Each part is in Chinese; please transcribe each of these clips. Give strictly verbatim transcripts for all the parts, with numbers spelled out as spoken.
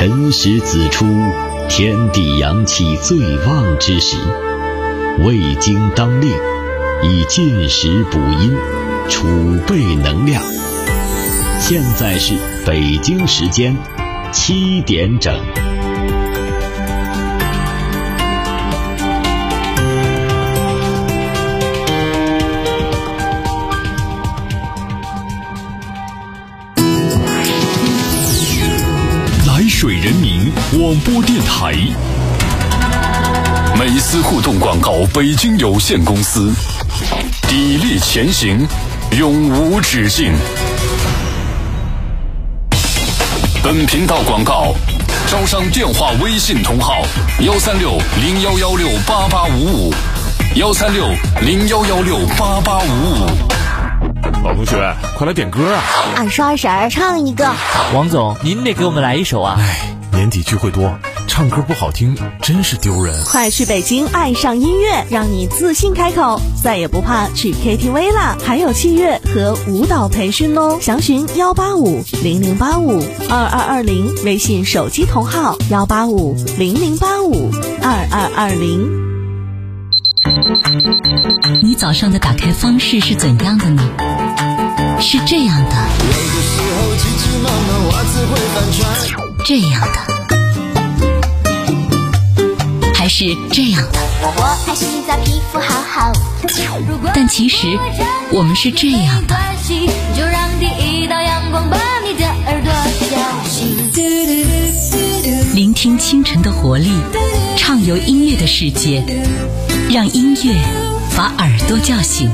辰时子出，天地阳气最旺之时，胃经当令，以进食补阴，储备能量。现在是北京时间七点整。 来水人民广播电台，美思互动广告北京有限公司，砥砺前行，永无止境。本频道广告招商电话微信同号幺三六零幺幺六八八五五幺三六零幺幺六八八五五。 老同学，快来点歌啊！ 二叔二婶儿唱一个。 王总，您得给我们来一首啊！ 哎，年底聚会多，唱歌不好听真是丢人。 快去北京爱上音乐，让你自信开口，再也不怕去 K T V 啦！还有器乐和舞蹈培训哦，详询幺八五零零八五二二二零，微信手机同号幺八五零零八五二二二零。 你早上的打开方式是怎样的呢？是这样的， 有的时候急急忙忙袜子会翻船， 这样的，还是这样的。 我爱洗澡，皮肤好好。 但其实我们是这样的。 就让第一道阳光把你的耳朵叫醒。 聆听清晨的活力，畅游音乐的世界，让音乐把耳朵叫醒。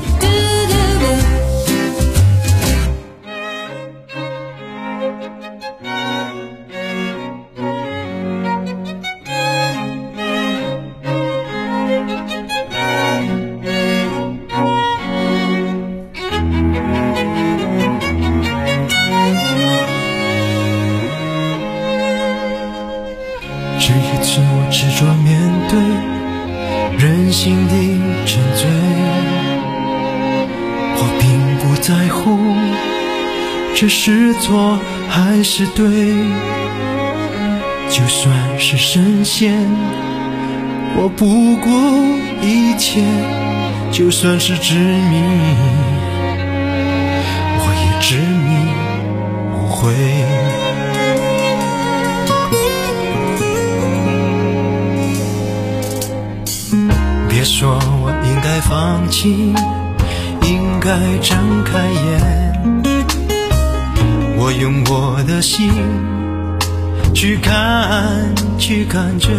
这一次我执着面对人性的沉醉，我并不在乎这是错还是对，就算是神仙我不顾一切，就算是执迷我也执迷不悔。别说我应该放弃，应该睁开眼，我用我的心去看去感觉，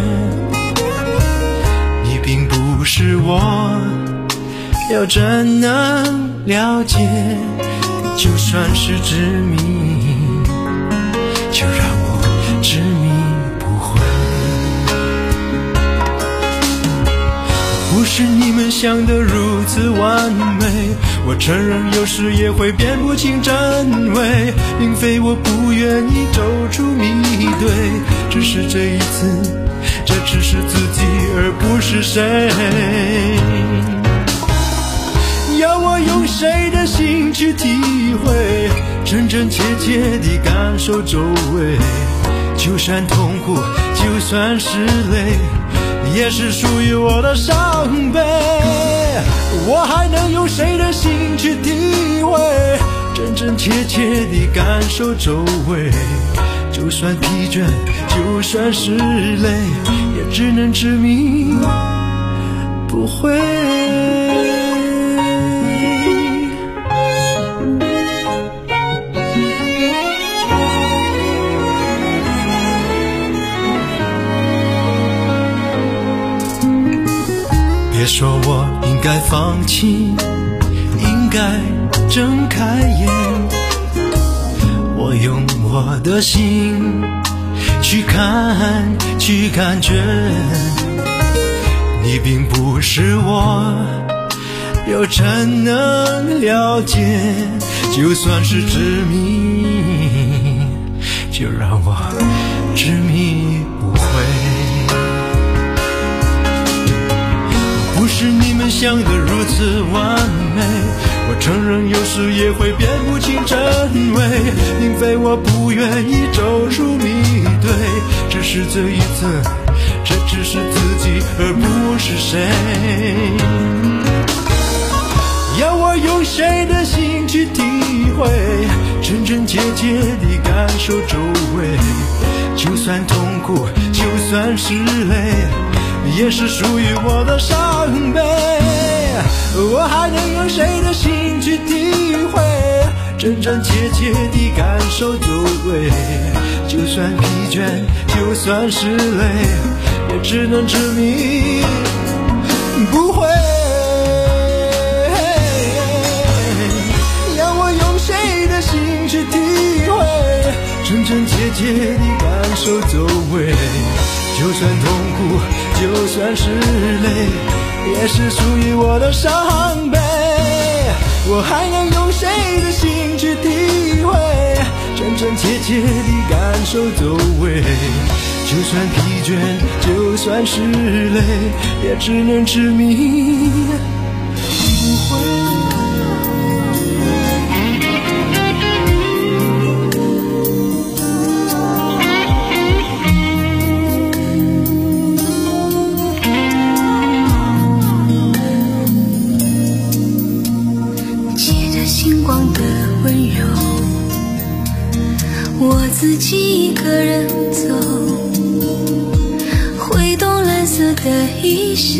你并不是我要真能了解，就算是执迷，就让我执迷不悔。不是你们想的如此完美，我承认有时也会辨不清真伪，并非我不愿意走出迷对，只是这一次这只是自己而不是谁，要我用谁的心去体会，真真切切地感受周围，就算痛苦就算是泪，也是属于我的伤悲，我还能用谁的心去体会，真真切切地感受周围，就算疲倦就算是累，也只能执迷不悔。别说我应该放弃，应该睁开眼，我用我的心去看去感觉，你并不是我要真能了解，就算是执迷，就让我执迷不悔。不是你们想的如此完美，我承认有时也会辨不清真伪，并非我不愿意走出迷对， 是这一层，这只是自己而不是谁。要我用谁的心去体会，真真切切地感受周围，就算痛苦，就算是泪，也是属于我的伤悲。我还能用谁的心去体会，真真切切地感受周围，就算疲倦，就算是累，也只能执迷不悔。让我用谁的心去体会，真真切切地感受周围，就算痛苦，就算是累，也是属于我的伤悲。我还能用谁的心去体会，真真切切地感受周围，就算疲倦，就算是累，也只能执迷不悔。 我自己一个人走，挥动蓝色的衣袖，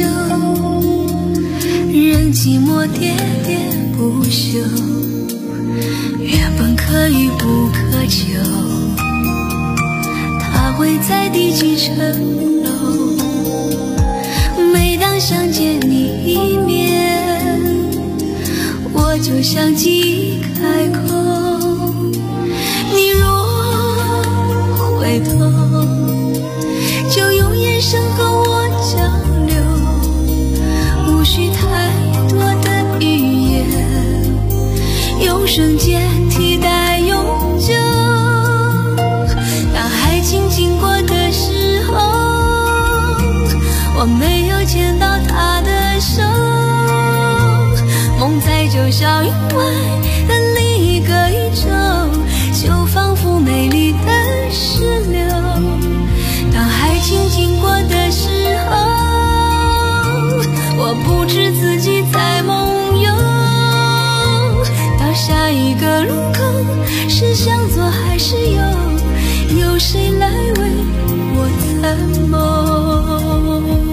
任寂寞喋喋不休。原本可遇不可求，它会在第几层楼？每当想见你一面，我就像记忆开口。你若回头，就用眼神和我交流，无需太多的语言，用瞬间替代永久。当爱情经过的时候，我没有牵到他的手，梦在九霄云外的另一个宇宙，就仿佛美丽的石榴。当爱情经过的时候，我不知自己在梦游。到下一个路口，是向左还是右？有谁来为我参谋？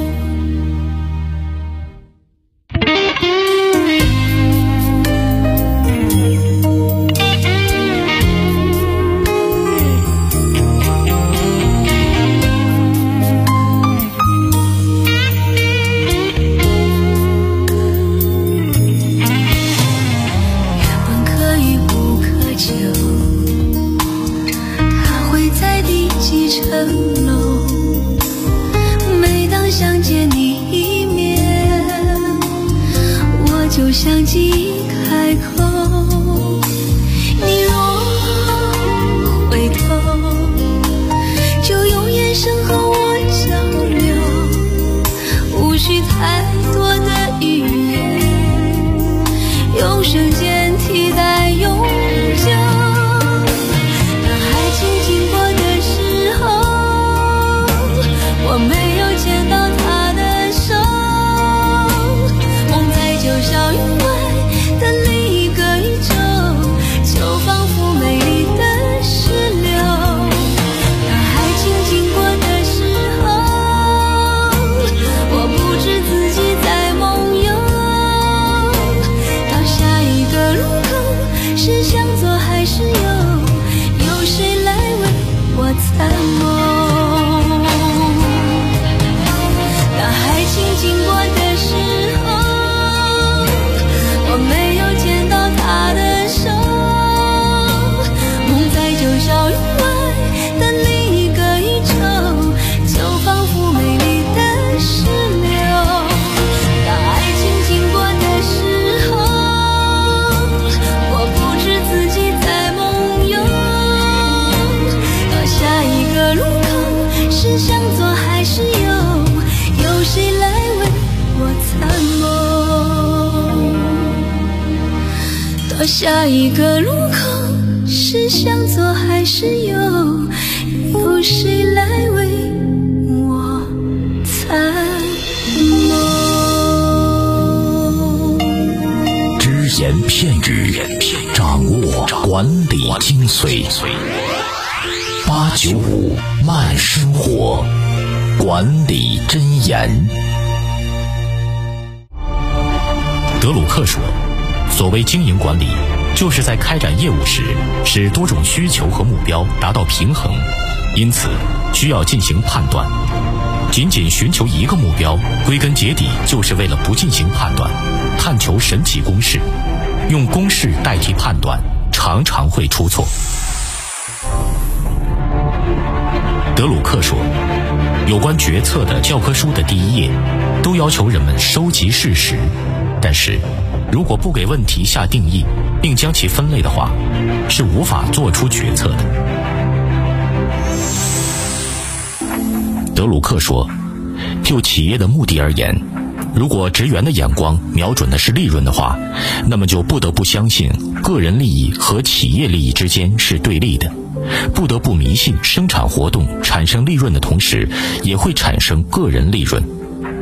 就像记忆开口，你若回头，就用眼神和我交流，无需太多的语言，用瞬间替代永久。当爱情经过的时候，我没有牵到他的手，梦在九霄云外的另一个宇宙，就仿佛美丽的石榴。当爱情经过的时候，我不知自己在梦游。到下一个路口，是向左还是右？有谁来为我参谋？当爱情经过的时候，我没有牵到他的手，梦在九霄云外的另一个宇宙，就仿佛美丽的石榴。当爱情经过的时候，我不知自己在梦游。到下一个路口，是向左还是右？有谁来为我参谋？到下一个路口，是向左还是右？有谁来为精髓。八九五慢生活，管理箴言。德鲁克说，所谓经营管理，就是在开展业务时，使多种需求和目标达到平衡，因此需要进行判断。仅仅寻求一个目标，归根结底就是为了不进行判断，探求神奇公式，用公式代替判断，常常会出错。德鲁克说，有关决策的教科书的第一页都要求人们收集事实，但是如果不给问题下定义并将其分类的话，是无法做出决策的。德鲁克说，就企业的目的而言，如果职员的眼光瞄准的是利润的话，那么就不得不相信个人利益和企业利益之间是对立的，不得不迷信生产活动产生利润的同时也会产生个人利润。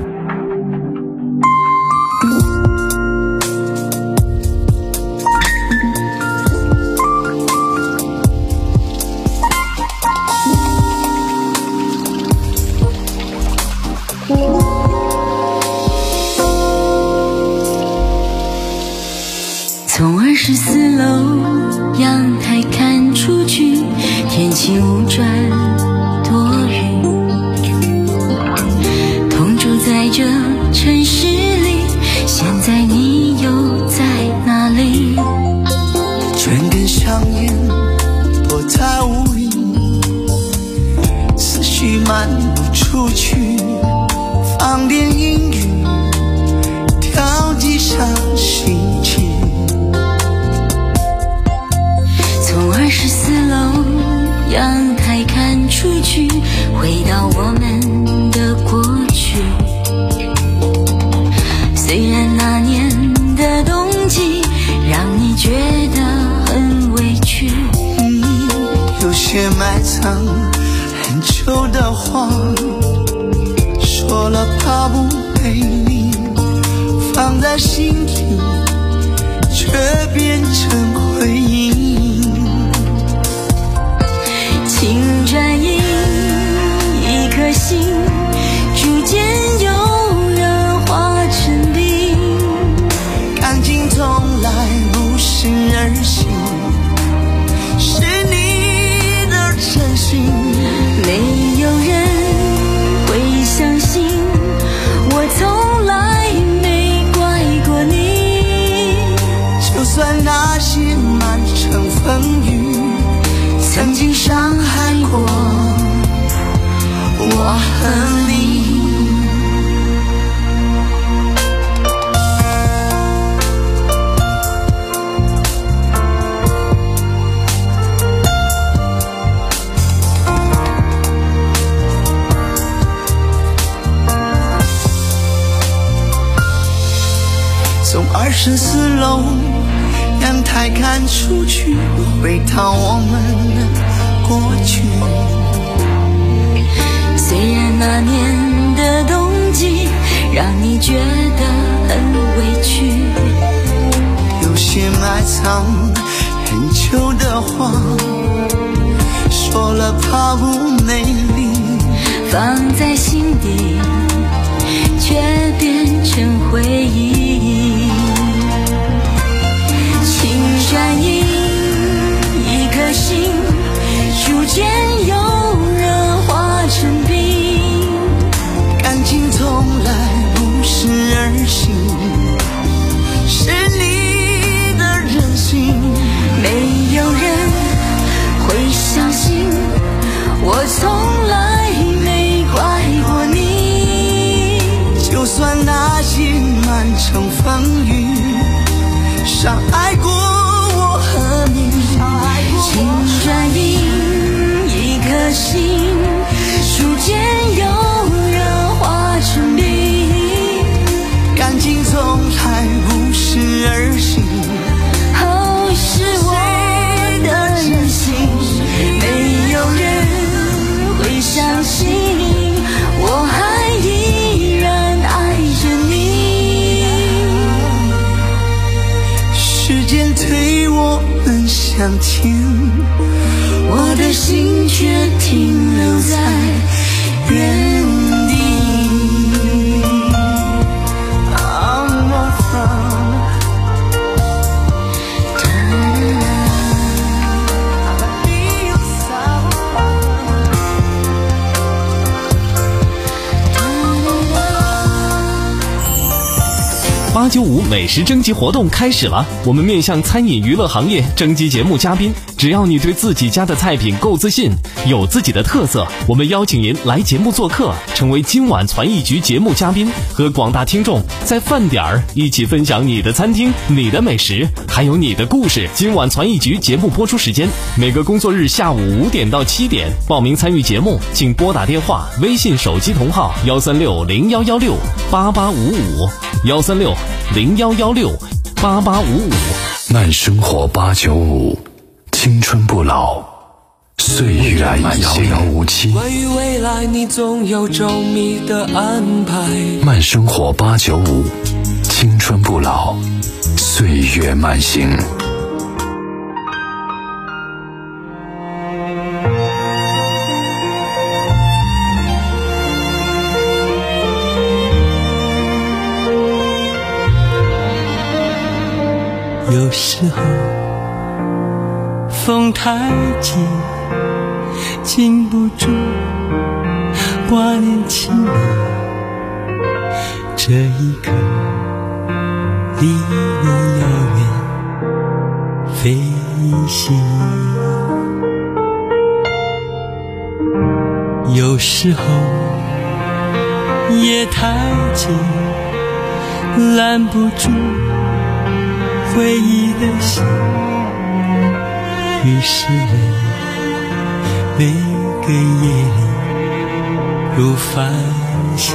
从二十四楼阳台看出去，天气无转多云。同住在这城市里，现在你又在哪里？ 卷根香烟躲在屋里，思绪漫步出去，放点音乐，调几上心情。 从二十四楼阳台看出去，回到我们的过去。虽然那年的冬季让你觉得很委屈， 嗯，有些埋藏很久的话，说了怕不美丽，放在心里却变成回忆。 情转移一颗心，逐渐又软化成冰。 感情从来不是儿戏，是你的真心。 没有人会相信，我从来没怪过你。 就算那些满城风雨曾经伤害过我和你。从二十四楼阳台看出去，回到我们的过去。 虽然那年的冬季让你觉得很委屈， 有些埋藏很久的话，说了怕不美丽， 放在心底却变成回忆。情转移一颗心，逐渐又软化成冰。 感情从来不是儿戏，是你的任性。 没有人会相信，我从来没怪过你。 就算那些满城风雨伤害过我和你， 情转移一颗心，逐渐又软化成冰。 感情从来不是儿戏， 哦，是我的任性。没有人会相信，我还依然爱着你。 时间推我们向前。 心却停留在原地。 八九五美食征集活动开始了，我们面向餐饮娱乐行业征集节目嘉宾，只要你对自己家的菜品够自信，有自己的特色，我们邀请您来节目做客，成为今晚传艺局节目嘉宾，和广大听众在饭点儿一起分享你的餐厅、你的美食，还有你的故事。今晚传艺局节目播出时间每个工作日下午五点到七点，报名参与节目请拨打电话、微信手机同号幺三六零幺幺六八八五五幺三六零幺幺六八八五五。 慢生活八九五，青春不老，岁月遥遥无期。 关于未来，你总有周密的安排。 慢生活八九五，青春不老，岁月慢行。 有时候风太急，禁不住挂念起你，这一刻离你遥远飞行。有时候夜太静，拦不住回忆的心，于是每每个夜里如繁星。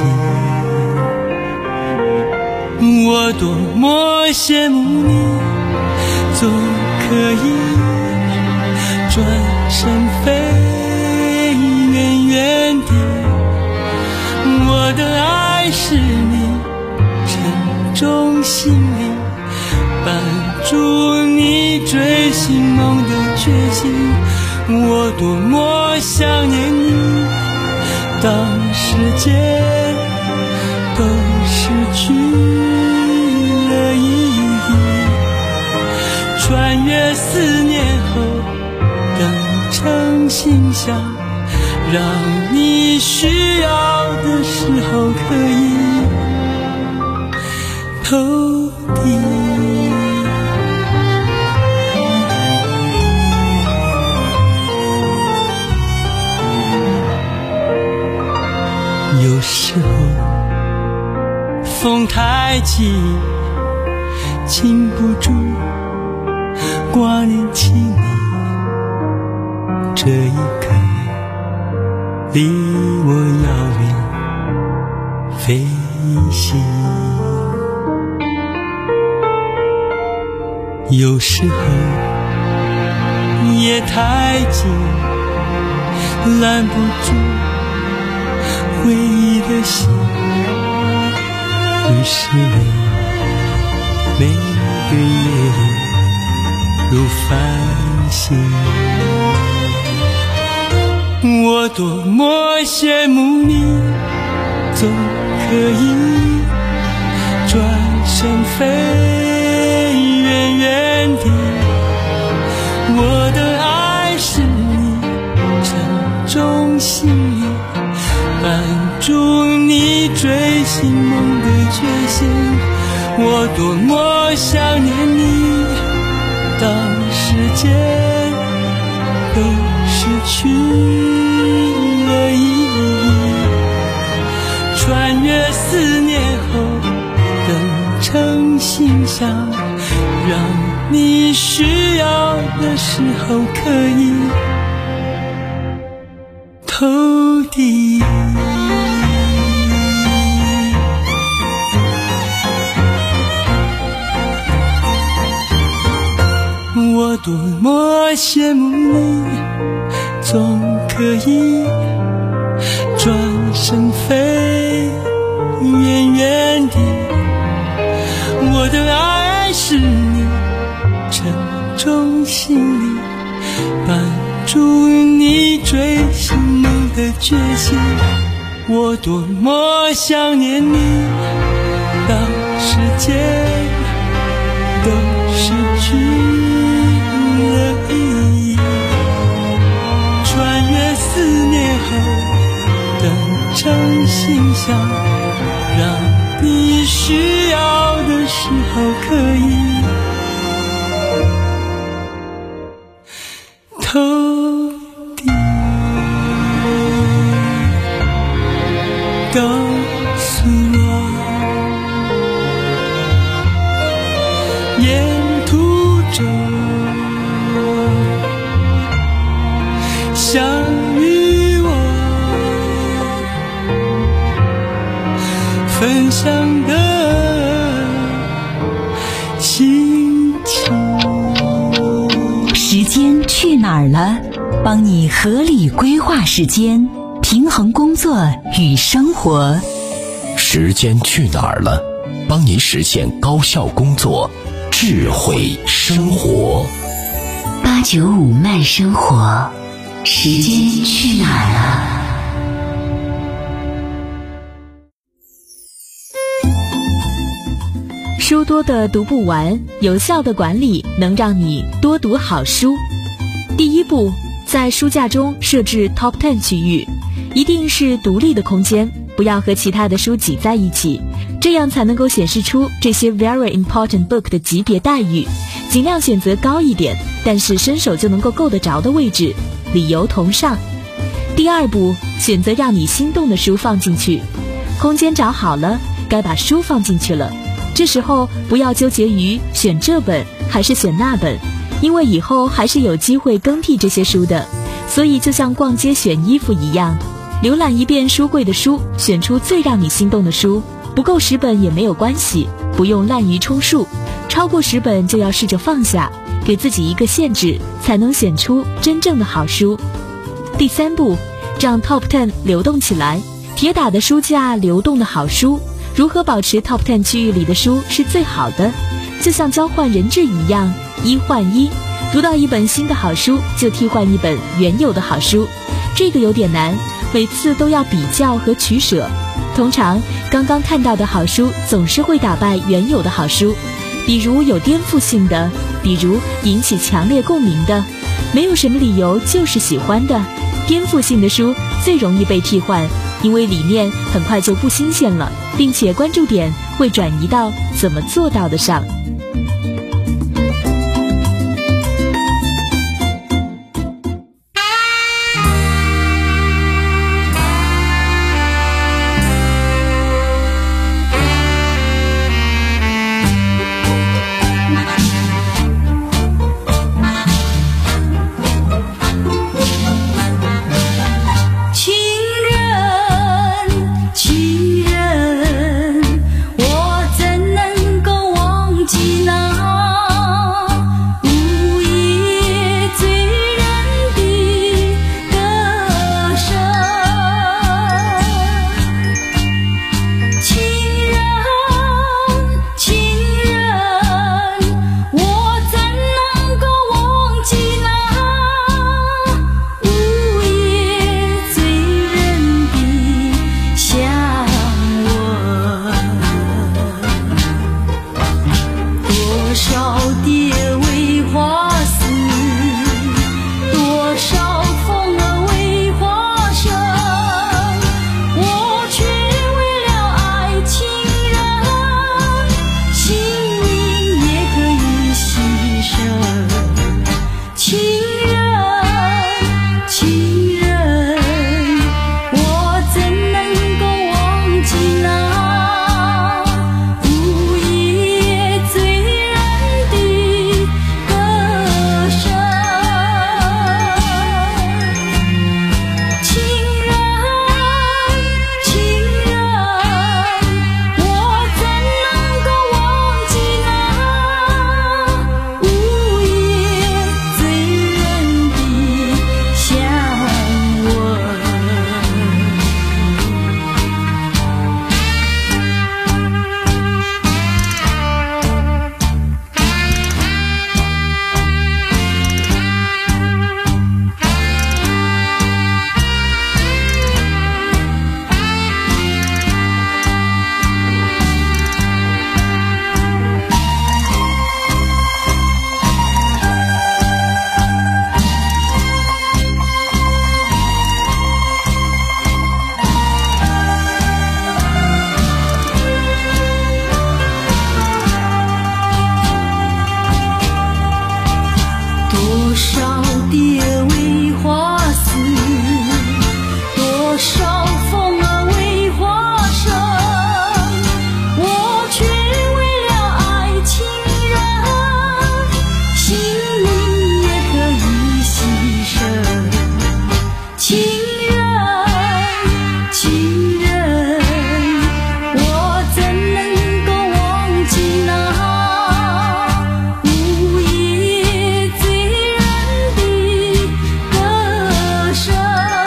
我多么羡慕你，总可以转身飞远远地。我的爱是你沉重心灵，伴助你追寻梦的决心。我多么想念你，当时间都失去了意义。穿越思念后，等成信箱，让你需要的时候可以投递。有时候风太急，禁不住挂念起你，这一刻离我遥远飞行。有时候夜太静，拦不住回忆的心，于是每个夜里如繁星。我多么羡慕你，总可以转身飞远远地。我的爱是你沉重心灵，伴助你追寻梦的决心。我多么想念你，当时间都失去了意义。穿越思念后，等成信箱，让你需要的时候可以投递。我多么羡慕你，总可以转身飞远远地。我的爱是你沉重心里，伴出你追寻梦的决心。我多么想念你，当时间都失去了意义。穿越思念后等成信箱，让你需要的时候可以投递。告诉我，沿途中相遇我分享的心情。 时间去哪儿了？帮你合理规划时间，平衡工作与生活。 时间去哪儿了？帮你实现高效工作，智慧生活。 八九五慢生活，时间去哪儿了？ 书多的读不完，有效的管理能让你多读好书。第一步，在书架中设置 top ten 区域，一定是独立的空间，不要和其他的书挤在一起，这样才能够显示出这些 very important book 的级别待遇，尽量选择高一点，但是伸手就能够够得着的位置，理由同上。第二步，选择让你心动的书放进去，空间找好了，该把书放进去了。这时候不要纠结于选这本还是选那本，因为以后还是有机会更替这些书的。所以就像逛街选衣服一样，浏览一遍书柜的书，选出最让你心动的书，不够十本也没有关系，不用滥竽充数，超过十本就要试着放下，给自己一个限制，才能选出真正的好书。第三步，让 top ten 流动起来，铁打的书架，流动的好书。如何保持 top ten 区域里的书是最好的？就像交换人质一样，一换一，读到一本新的好书，就替换一本原有的好书。这个有点难，每次都要比较和取舍。通常刚刚看到的好书总是会打败原有的好书，比如有颠覆性的，比如引起强烈共鸣的，没有什么理由就是喜欢的。颠覆性的书最容易被替换，因为理念很快就不新鲜了，并且关注点会转移到怎么做到的上。 情人，我怎能够忘记情人，我怎能够忘记那午夜醉人的歌声？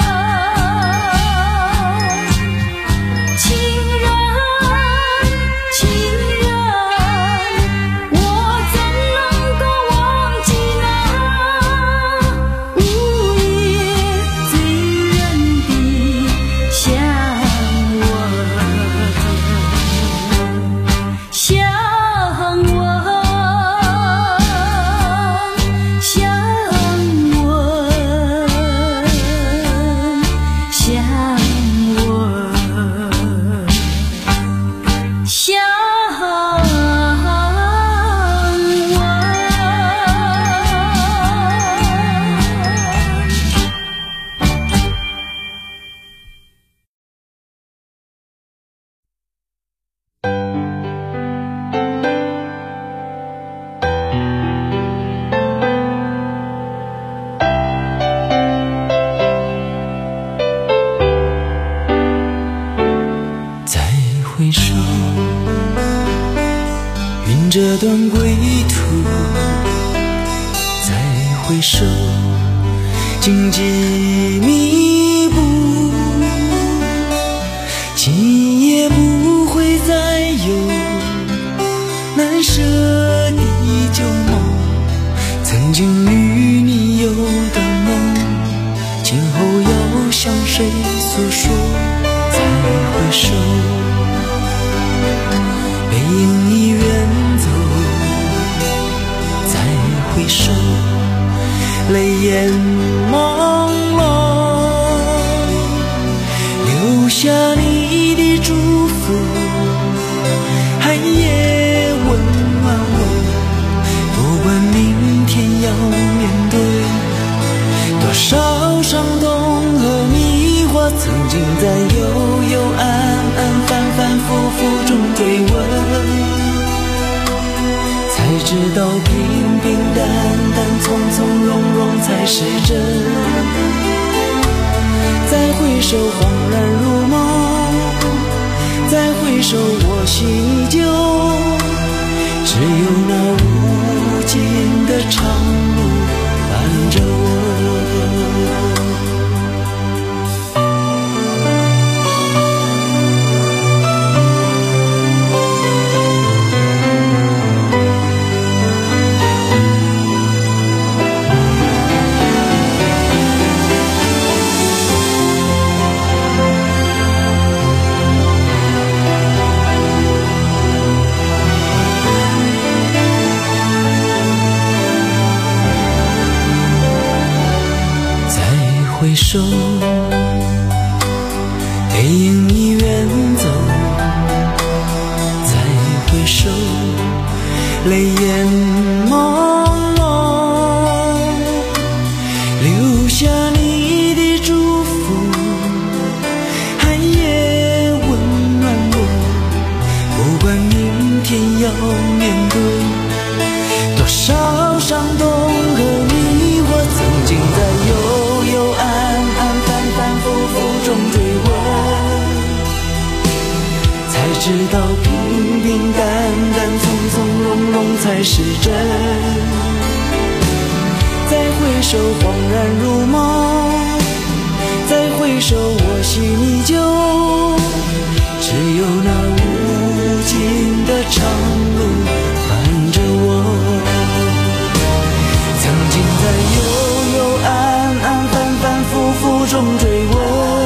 情人，情人，我怎能够忘记那午夜醉人的香吻，香吻，香吻，香吻，香再回首，云这段归途，再回首，荆棘密布，今夜不会再有难舍的旧梦，曾经与你有的梦，今后要向谁诉说？再回首，背影已远走，再回首，泪眼朦胧，留下你的祝福，寒夜温暖我，不管明天要面对多少伤痛和迷惑，曾经在幽幽暗暗反反复复中追问，才知道平平淡淡从从容容才是真。再回首恍然如梦，再回首我心依旧，只有那无尽的长路伴着我。回首，背影已远走，再回首，泪眼朦胧，留下你的祝福，寒夜温暖我，不管明天要面对多少伤痛和迷惑，曾经在幽幽暗暗反反复复中追问，才知道平平淡淡从从容容才是真。再回首恍然如梦，再回首我心依旧，只有那无尽的长路伴着我，曾经在幽幽暗暗反反复复中追问，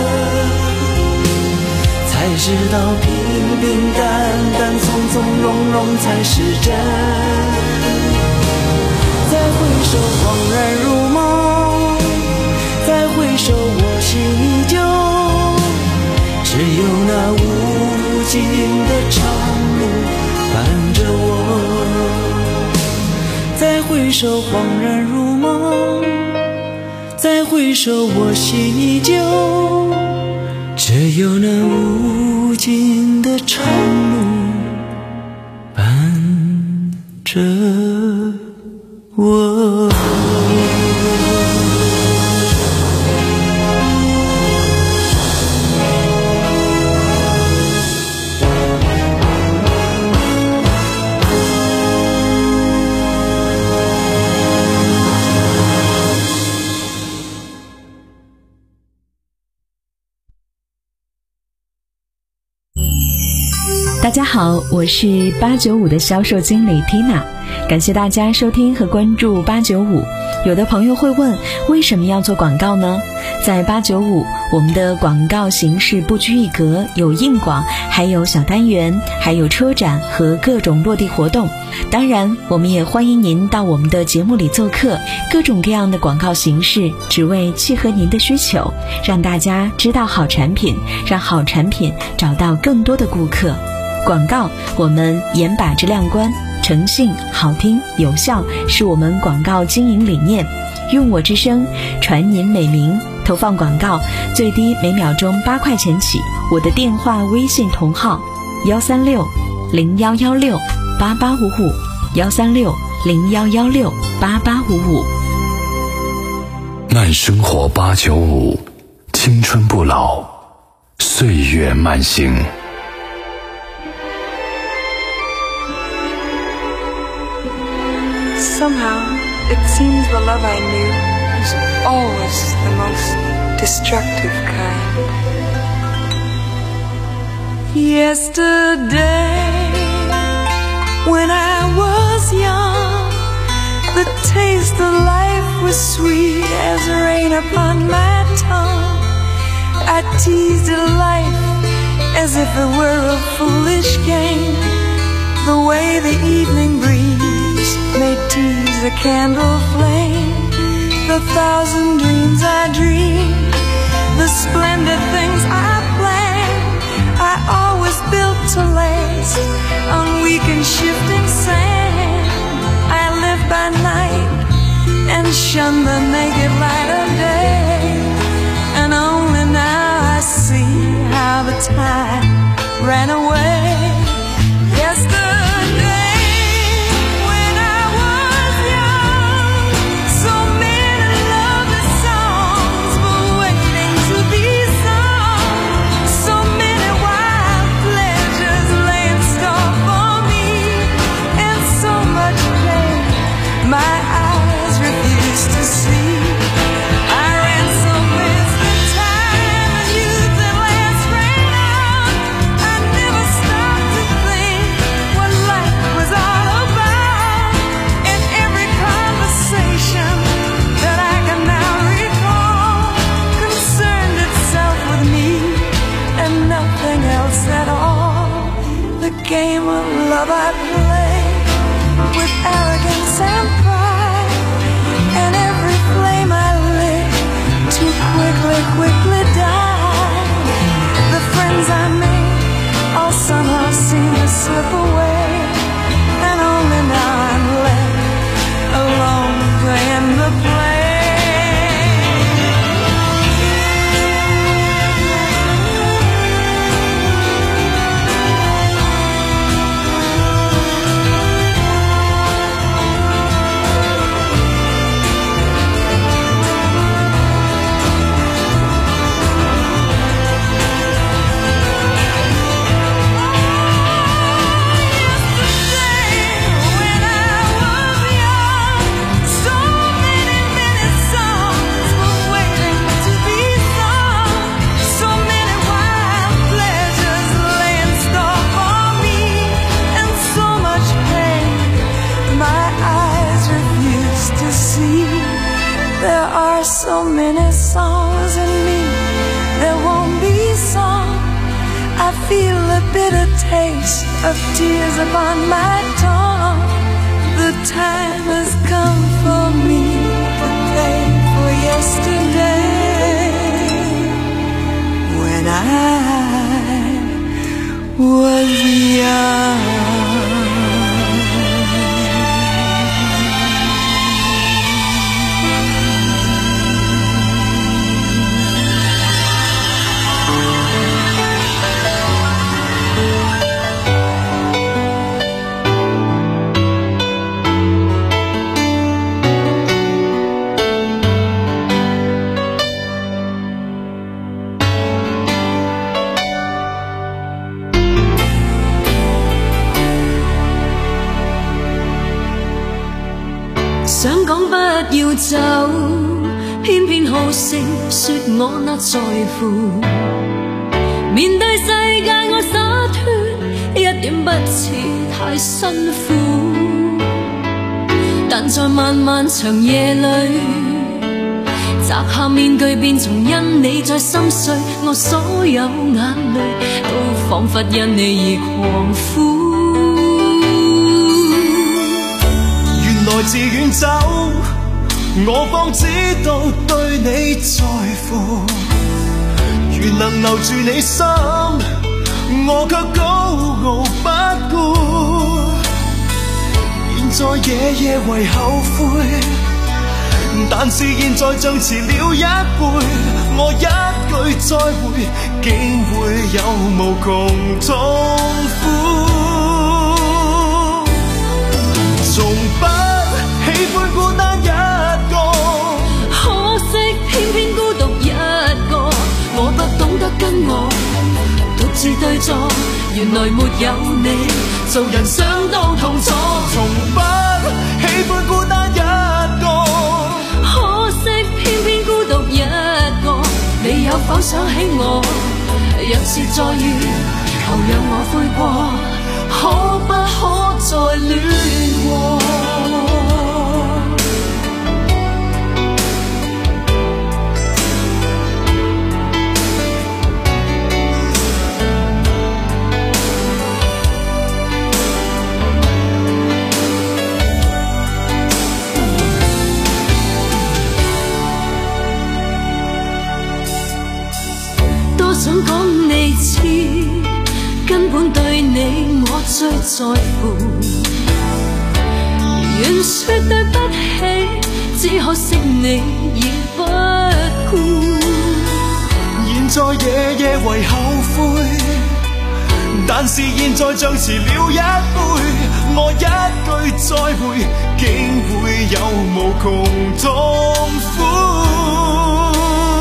才知道平平淡淡从从容容才是真。再回首恍然如梦，再回首我心依旧，只有那无尽的长路伴着我。再回首恍然如梦，再回首我心依旧，只有那无尽的长路伴着我。 大家好，我是八九五的销售经理 Tina， 感谢大家收听和关注八九五。有的朋友会问，为什么要做广告呢？在八九五，我们的广告形式不拘一格，有硬广，还有小单元，还有车展和各种落地活动。当然，我们也欢迎您到我们的节目里做客，各种各样的广告形式，只为契合您的需求，让大家知道好产品，让好产品找到更多的顾客。广告，我们严把质量关，诚信、好听、有效是我们广告经营理念。用我之声传您美名，投放广告最低每秒钟八块钱起。我的电话微信同号幺三六零幺幺六八八五五幺三六零幺幺六八八五五。 慢生活八九五，青春不老，岁月慢行。 Somehow, it seems the love I knew was always the most destructive kind. Yesterday, when I was young, the taste of life was sweet as rain upon my tongue. I teased life as if it were a foolish game, the way the evening breeze may tease a candle flame. The thousand dreams I dreamed, the splendid things I planned, I always built to last on weak and shifting sand. I lived by night and shunned the naked light of day, and only now I see how the time ran away. Yesterday, game of love I play with arrogance and pride, and every flame I lit too quickly, quickly died. The friends I made all somehow seem to slip away, and only now I'm left alone playing the play. So many songs in me, there won't be song. I feel a bitter taste of tears upon my tongue. The time has come for me to pay for yesterday, when I was young. 不要走，偏偏好聲說我那在乎。面對世界我灑脫， 一點不似太辛苦，但在漫漫長夜裏，摘下面具，便從因你在心碎，我所有眼淚都彷彿因你而狂呼。 原來自遠走，我方知道對你在乎，如能留住你心，我卻高傲不顧。現在夜夜為後悔，但是現在像遲了一輩，我一句再會，竟會有無窮痛苦。從不喜歡孤單一個， 可惜偏偏孤獨一個。我不懂得跟我獨自對坐，原來沒有你，做人相當痛楚。 從不喜歡孤單一個， 可惜偏偏孤獨一個。你有否想起我？若是再遇，求讓我悔過，可不可再戀過？想講你知，根本對你我最在乎。願說對不起，只可惜你已不顧。 現在夜夜為後悔，但是現在像遲了一輩，我一句再會，竟會有無窮痛苦。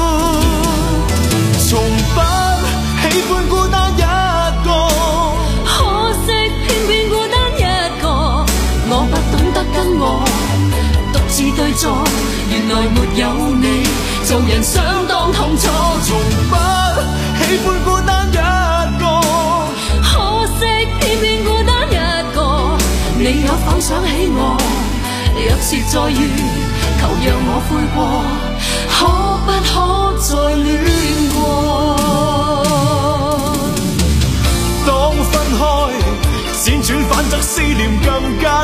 從不喜歡孤單一個， 可惜偏偏孤單一個。我不懂得跟我獨自對坐，原來沒有你，做人相當痛楚。 從不喜歡孤單一個， 可惜偏偏孤單一個。你有否想起我？若是再遇，求讓我悔過，可不可再戀過？ 當分開，輾轉反側，思念更加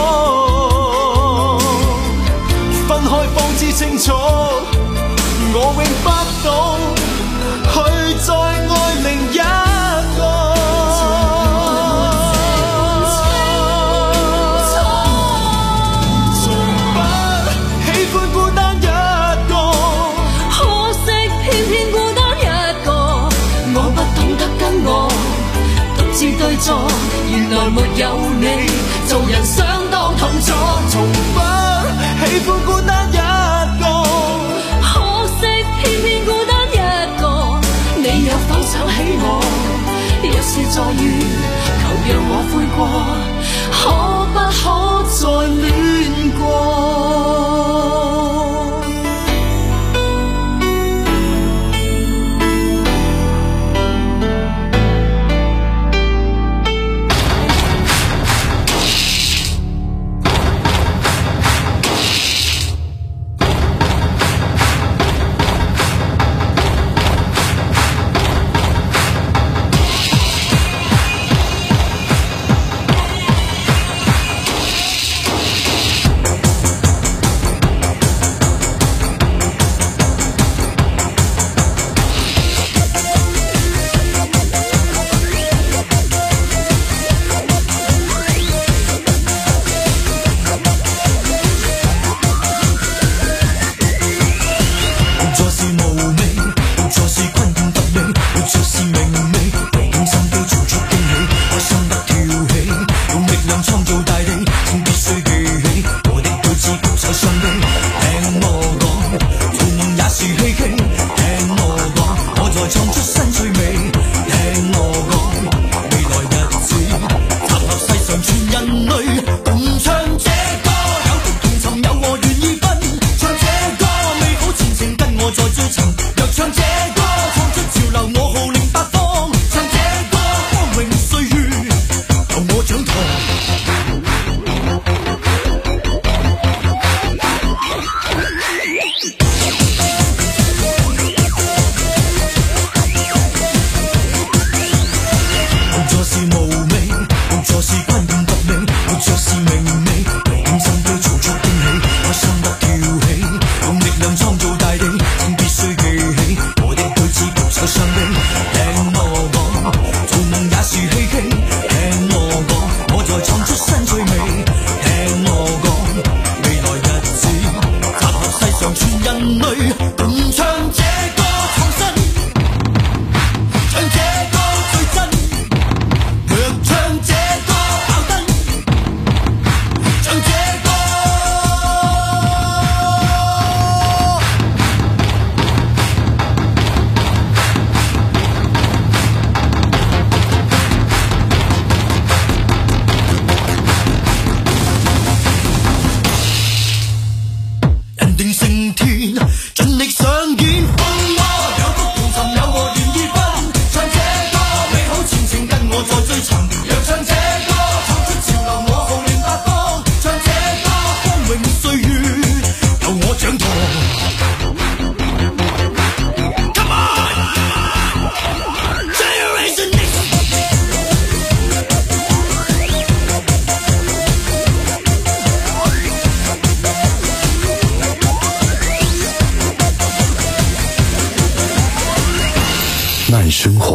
多。分開方知清楚，我永不懂去再愛另一個。 對坐，原來沒有你，做人相當痛楚。 從不喜歡孤單一個， 可惜偏偏孤單一個。你有否想起我？若是再遇，求讓我悔過，可不可再戀過？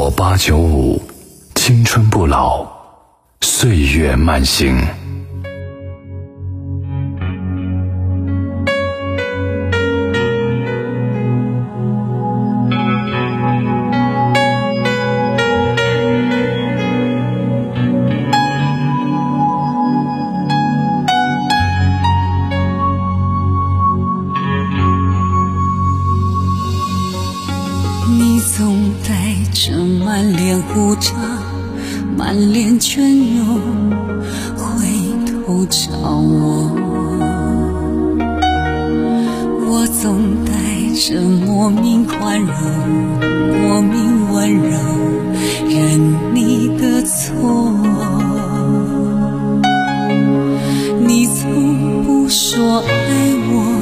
锁八九五，青春不老，岁月慢行。 你总带着满脸胡渣，满脸倦容，回头找我。我总带着莫名宽容，莫名温柔，忍你的错。你从不说爱我，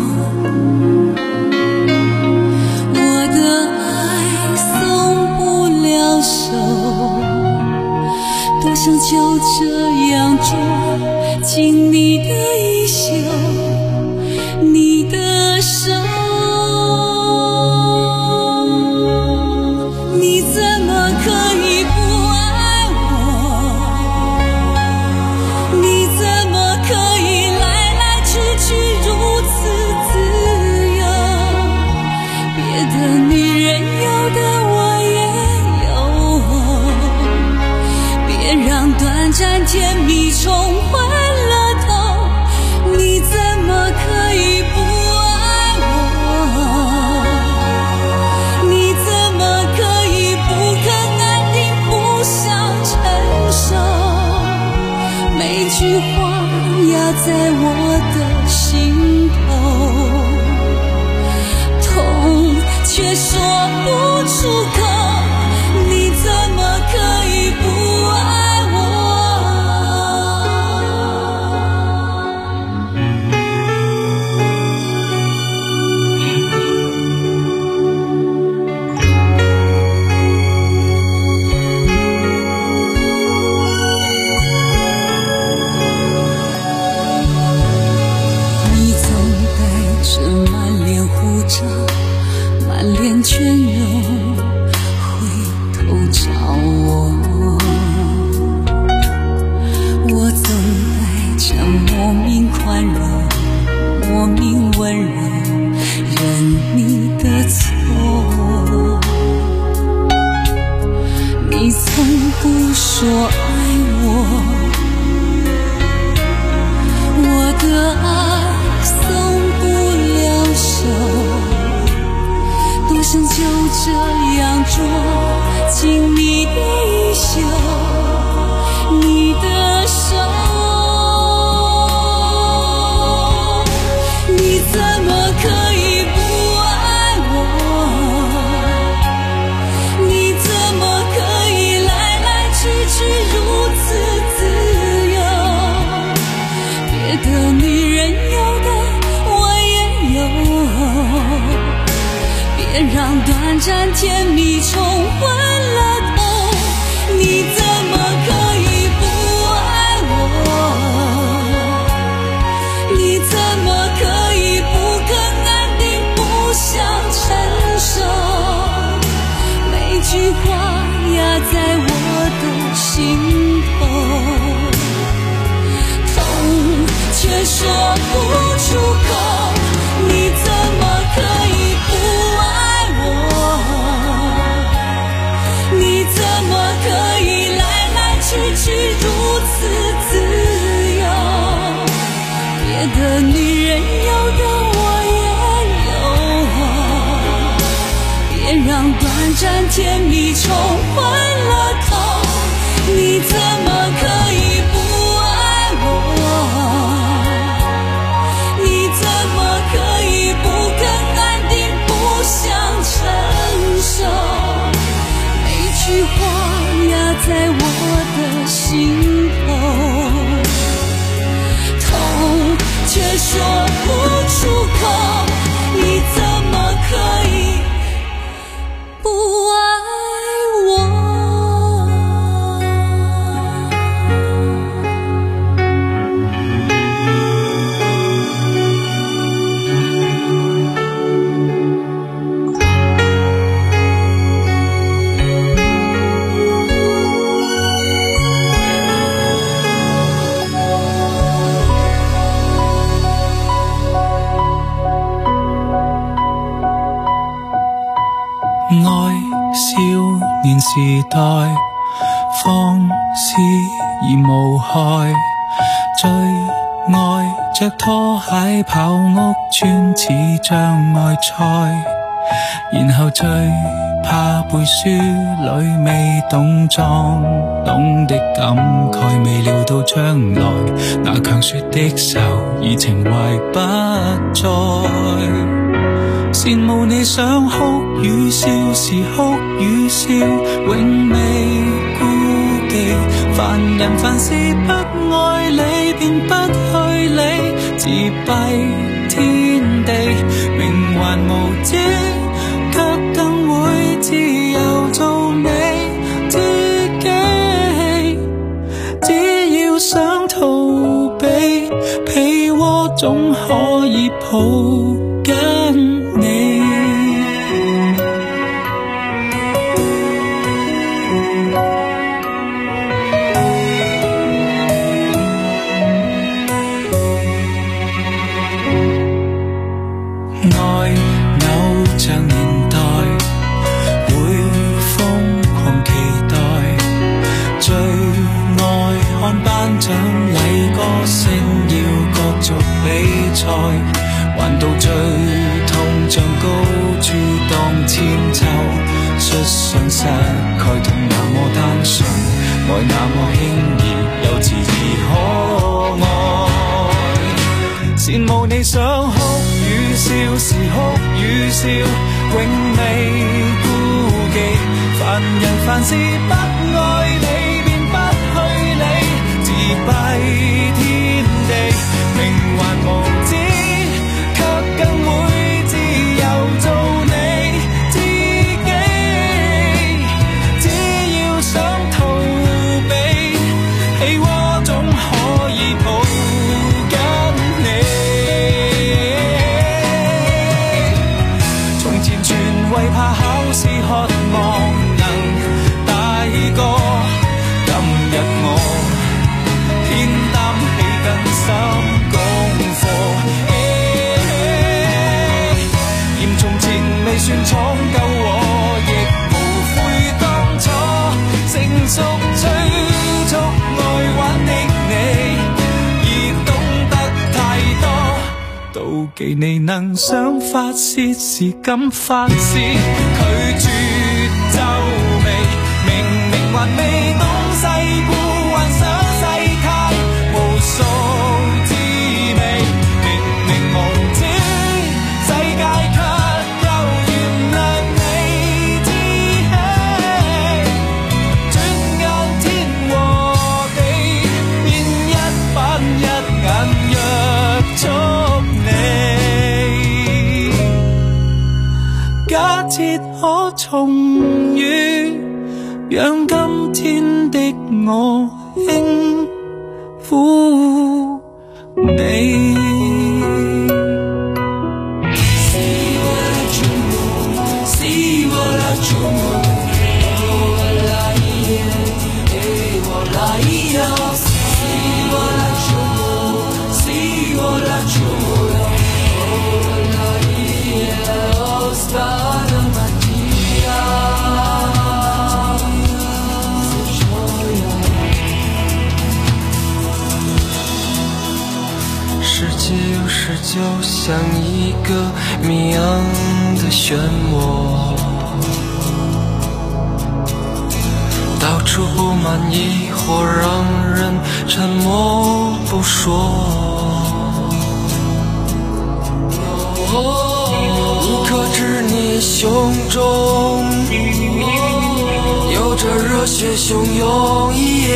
多想就这样捉紧你的衣袖，你的手。你怎么可以不爱我？你怎么可以来来去去如此自由？别的女人有的我也有，别让短暂甜蜜冲昏了头。你怎么可以不爱我？你怎么可以不肯安定，不想承受？每句话压在我的心头，痛却说不出口。你怎么可以不爱我？你总带着满脸胡渣，满脸倦容，回头找我。我总带着莫名宽容，莫名温柔，忍你的错。你从不说爱我，我的爱松不了手，多想就这样捉紧你的衣袖，你的手。你怎么可以不爱我？你怎么可以来来去去如此自由？别的女人有的我也有，别让短暂甜蜜冲昏了头。你怎么可以不爱我？你怎么可以不肯安定，不想承受？每句话压在我的心头，痛却说不出口。你怎么可以不爱我？你怎么可以来来去去如此自由？别的女人有的我也有，别让短暂甜蜜冲昏了头。你怎么可以不爱我？你怎么可以不肯安定，不想承受？每句话压在我的心头，痛却说不出口。你怎么可以不爱我？ 待，放肆而無害，最愛着拖鞋跑屋村似障礙賽，然後最怕背書裏未懂裝懂的感慨，未料到將來那強說的手已情懷不再，羨慕你想哭與笑時哭與笑永未顧忌，凡人凡事不愛理便不去理，自閉天地命還無知，卻更會自由做你自己，只要想逃避被窩總可以抱緊你。愛偶像年代會瘋狂期待，最愛看頒獎禮歌星要角逐比賽，還到最痛像高處當千秋，摔上石蓋痛那麼單純，愛那麼輕易又遲疑可愛，羨慕你想哭與笑時哭與笑永未顧忌，凡人凡事不愛理便不去理，自閉天地命還無知，卻更會自由做你自己，只要想逃避被窩總可以抱緊你，從前全為怕考試渴望能大個，今日我偏擔起更深功課，嫌從前未算闖夠我，亦無悔當初成熟催促愛玩的你，已懂得太多，妒忌你能想發泄時敢發泄，拒絕皺眉，明明還未懂世故，幻想世態無數滋味，明明無知世界卻又原諒你知己，轉眼天和地變一板一眼約束你，假設可重遇，讓今天的我輕撫你。就像一个谜样的漩涡，到处不满意或让人沉默不说，你可知你胸中有着热血汹涌，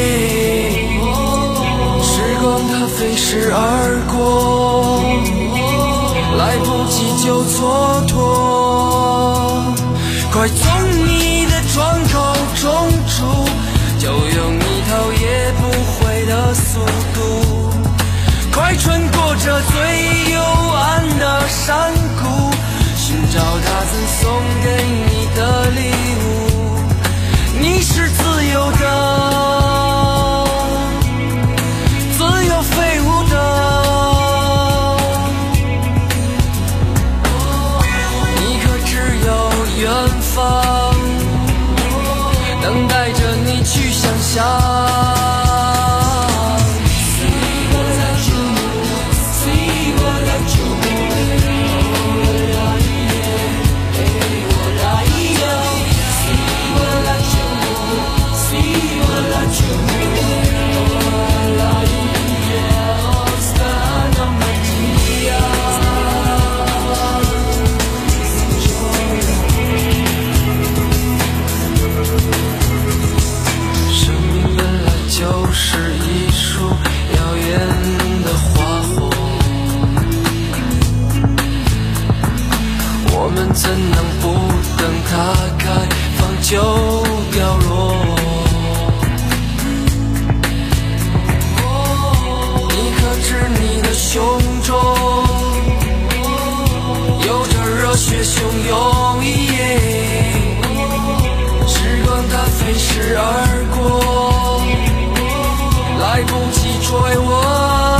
时光它飞逝而过，来不及就蹉跎，快从你的窗口冲出，就用一头也不回的速度，快穿过这最幽暗的山谷，寻找他曾送给你的礼物，你是自由的，自由飞舞的，远方等待想。怎能不等它开放就凋落？你可知你的胸中有着热血汹涌一夜，时光它飞逝而过，来不及追问。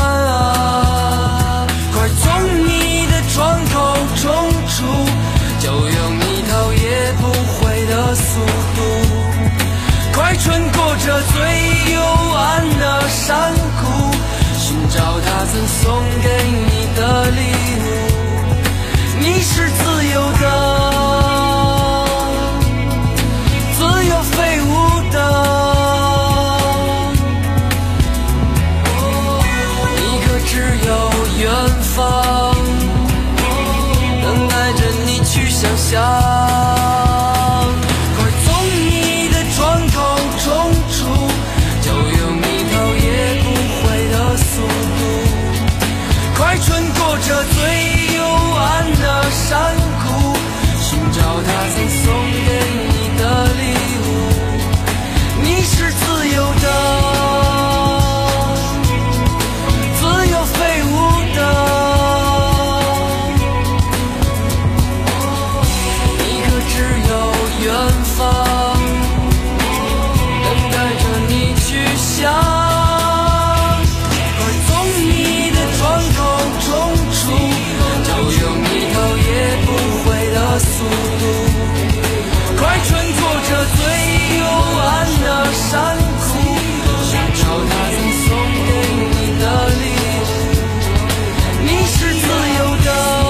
快从你的窗口冲出，就用你头也不回的速度，快穿过这最幽暗的山谷，寻找他曾送给你的礼物。你是自由的，自由飞舞的，你可只有远方等待着你去想象，快从你的窗口冲出，就用你头也不回的速度，快穿过这最幽暗的山谷，寻找他曾送给你的礼物。你是自由的，自由飞舞的，远方等待着你去想，快从你的窗口冲出，就用你头也不回的速度，快穿过这最幽暗的山谷，寻找他曾送给你的礼物。你是自由的，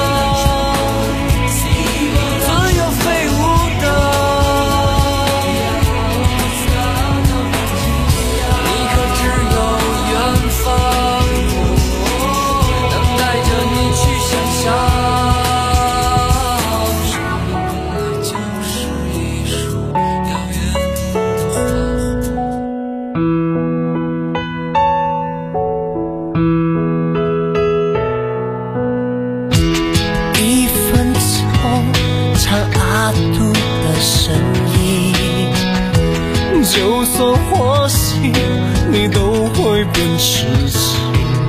就算花心，你都会变痴情。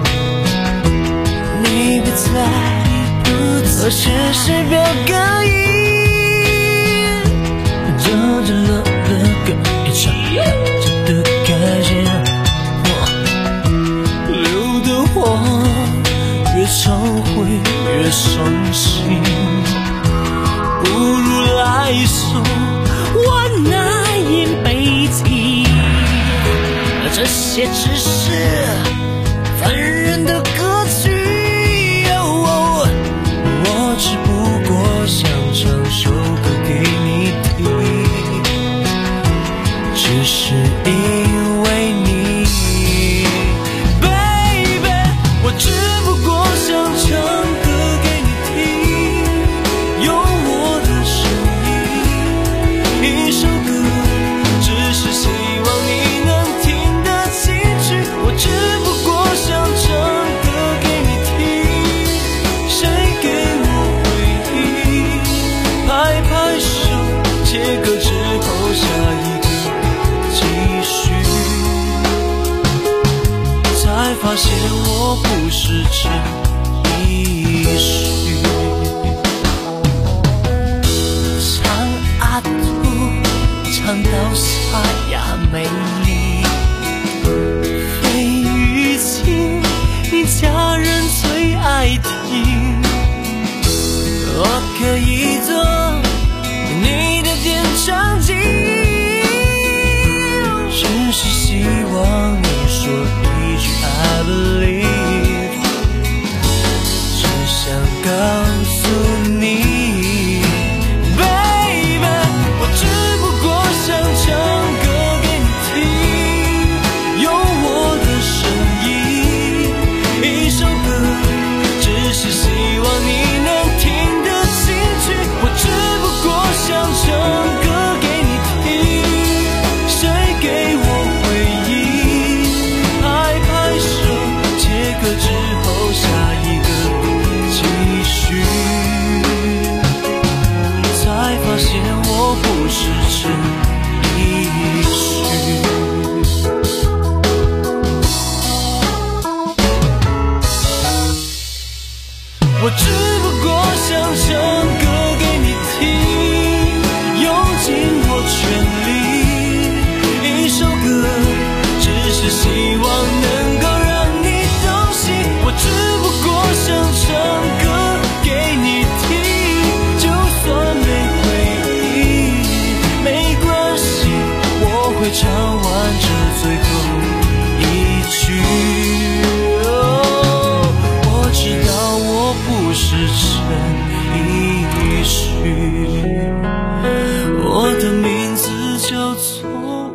你别再不做事是表感应，这只乐乐个一场看着的感觉，流的话越常会越伤心，不如来一首我那饮悲泣，这些只是凡人的歌曲，哦，我只不过想唱首歌给你听，只是因为你 Baby， 我只不过想唱歌给你听，用我的声音，一首歌只是希望你能听得进去，我只不过想唱歌给你听，谁给我回忆，拍拍手切割之后下一个继续，才发现我不是真意绪，唱啊吐唱到沙哑美丽，费玉清你家人最爱听，我可以做你的点唱机，只是希望能够让你动心，我只不过想唱歌给你听，就算没回应没关系，我会唱完这最后一句。哦，我知道我不是陈奕迅，我的名字叫错误。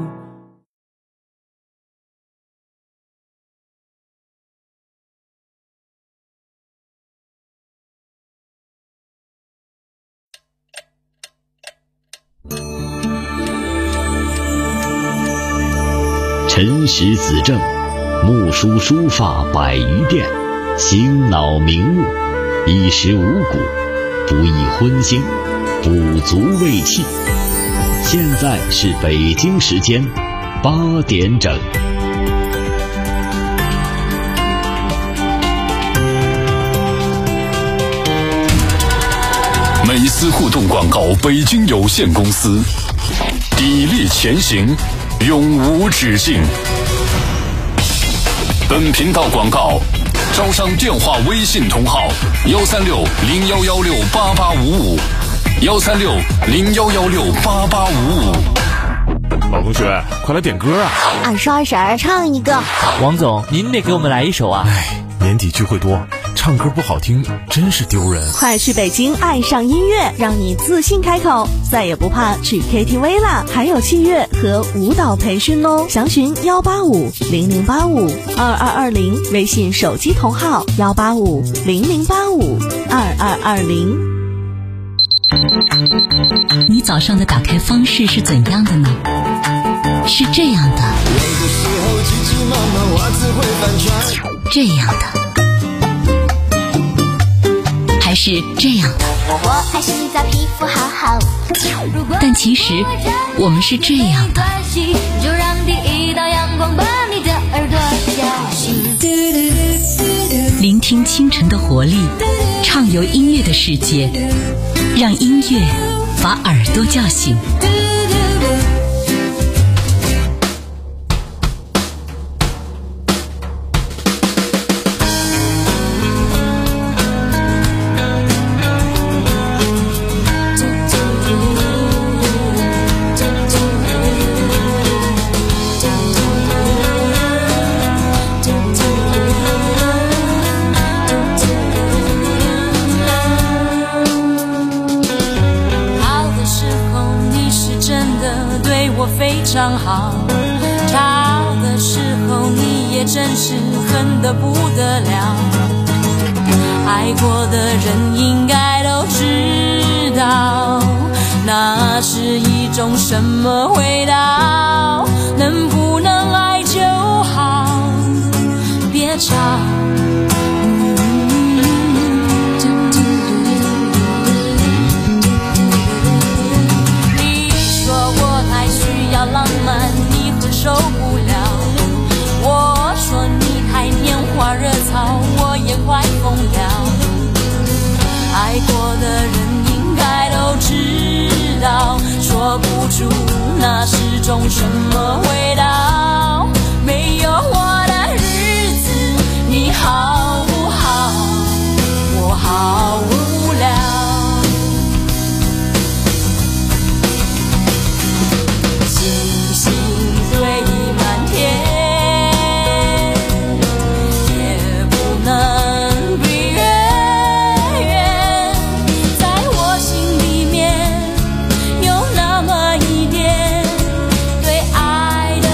辰时子正，木梳书发百余遍，醒脑明目，衣食五谷，不宜荤腥，补足胃气。现在是北京时间八点整。 美思互动广告北京有限公司，砥砺前行，永无止境。本频道广告招商电话微信同号幺三六零幺幺六八八五五幺三六零幺幺六八八五五。 老同学，快来点歌啊！ 二十二婶唱一个。 王总，您得给我们来一首啊！ 哎，年底聚会多，唱歌不好听真是丢人。 快去北京爱上音乐，让你自信开口，再也不怕去 K T V 啦！还有器乐和舞蹈培训哦，详询幺八五零零八五二二二零，微信手机同号幺八五零零八五二二二零。 你早上的打开方式是怎样的呢？是这样的，这样的，还是这样的？ 我爱洗澡，皮肤好好。 但其实我们是这样的。 就让第一道阳光把你的耳朵叫醒。 聆听清晨的活力，畅游音乐的世界，让音乐把耳朵叫醒。 非常好，吵的时候你也真是恨得不得了。爱过的人应该都知道，那是一种什么味道。能不能爱就好，别吵。浪漫你会受不了，我说你太拈花惹草，我也快疯了。爱过的人应该都知道，说不出那是种什么味道。没有我的日子你好不好？我好无聊。对你满天，也不能比月圆。在我心里面有那么一点对爱的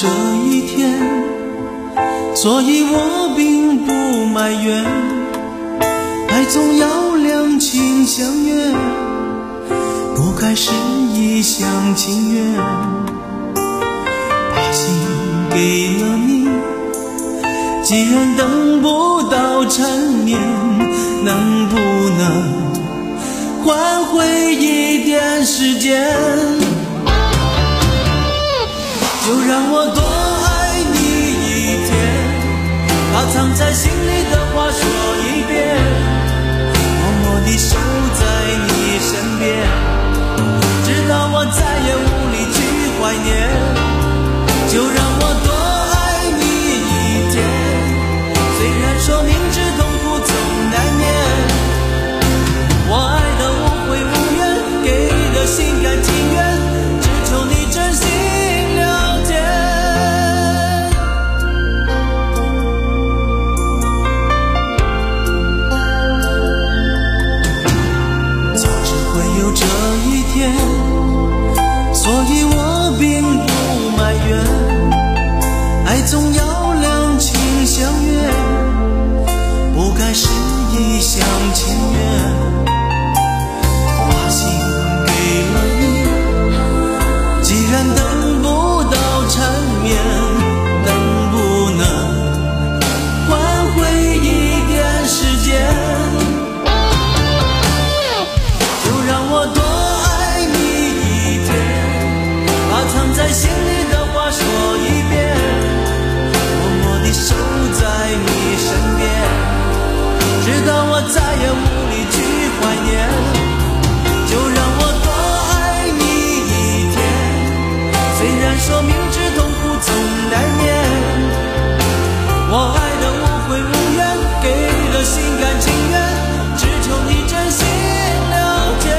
这一天，所以我并不埋怨，爱总要两情相悦，不该是一厢情愿，把心给了你，既然等不到缠绵，能不能换回一点时间，就让我多爱你一天，把藏在心里的话说一遍，默默地守在你身边，直到我再也无力去怀念，就让我多爱你一天，虽然说明知痛苦总难免，我爱的无悔无怨，给的心甘情愿，只求你真心了解。早知会有这一天，所以我并不埋怨，爱总要两情相悦，不该是一厢情愿，把心给了你，既然等不到缠绵，能不能换回一点时间，就让我多爱你一天，把藏在心里的话说一遍，默默地守在你身边，直到我再也无力去怀念，就让我多爱你一天，虽然说明知痛苦总难免，我爱的无悔无怨，给的心甘情愿，只求你真心了解。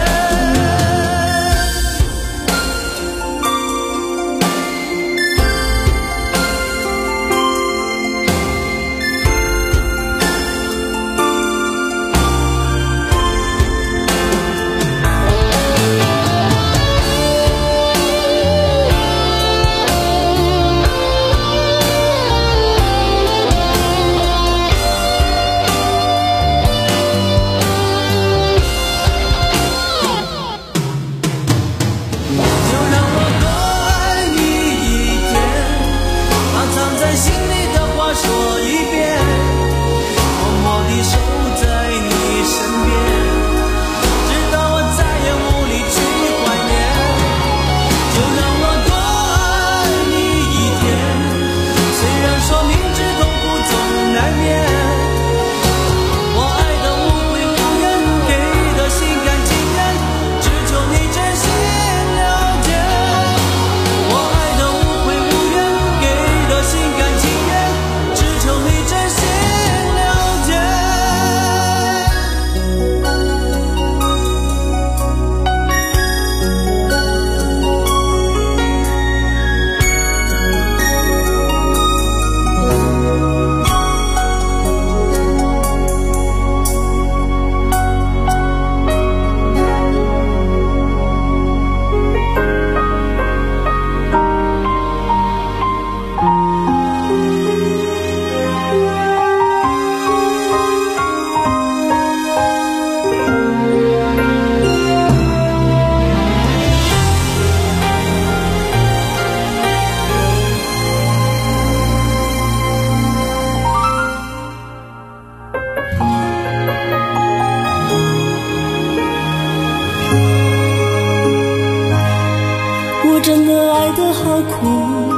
我真的爱得好苦，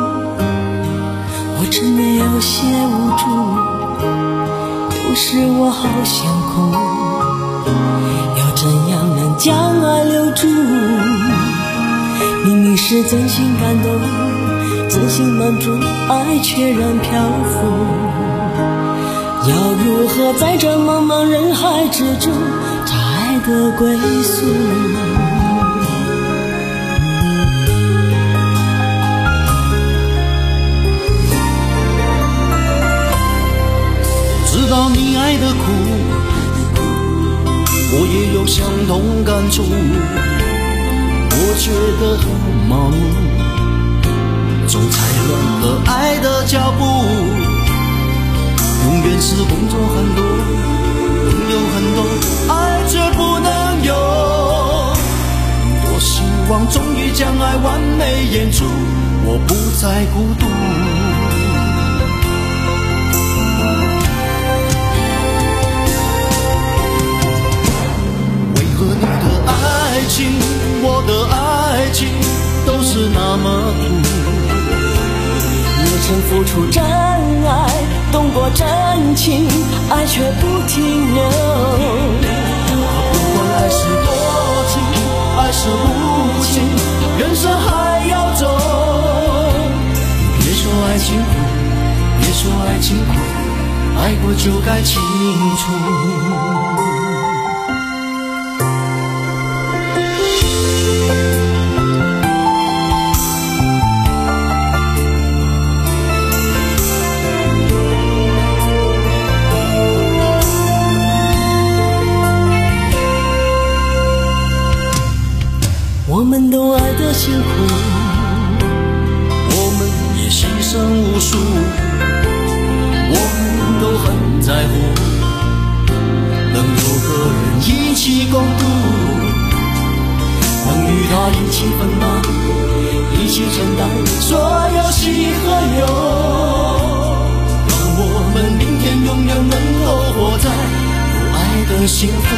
我真的有些无助，有时我好想哭，要怎样能将爱留住？明明是真心感动，真心满足，爱却然漂浮，要如何在这茫茫人海之中找爱的归宿？ 知道你爱的苦，我也有相同感触，我觉得很麻木， 总踩乱了爱的脚步。永远是工作很多，朋友很多，爱却不能有。多希望终于将爱完美演出，我不再孤独。为何你的爱情，我的爱情都是那么苦？ 你曾付出真爱，动过真情，爱却不停留。 不管爱是多情，爱是无情，人生还要走。别说爱情苦，别说爱情苦，爱过就该清楚。 我们都爱得辛苦， 我们也牺牲无数，我们都很在乎，能有个人一起共度，能与他一起分担，一起承担所有喜和忧，让我们明天永远能够活在有爱的幸福。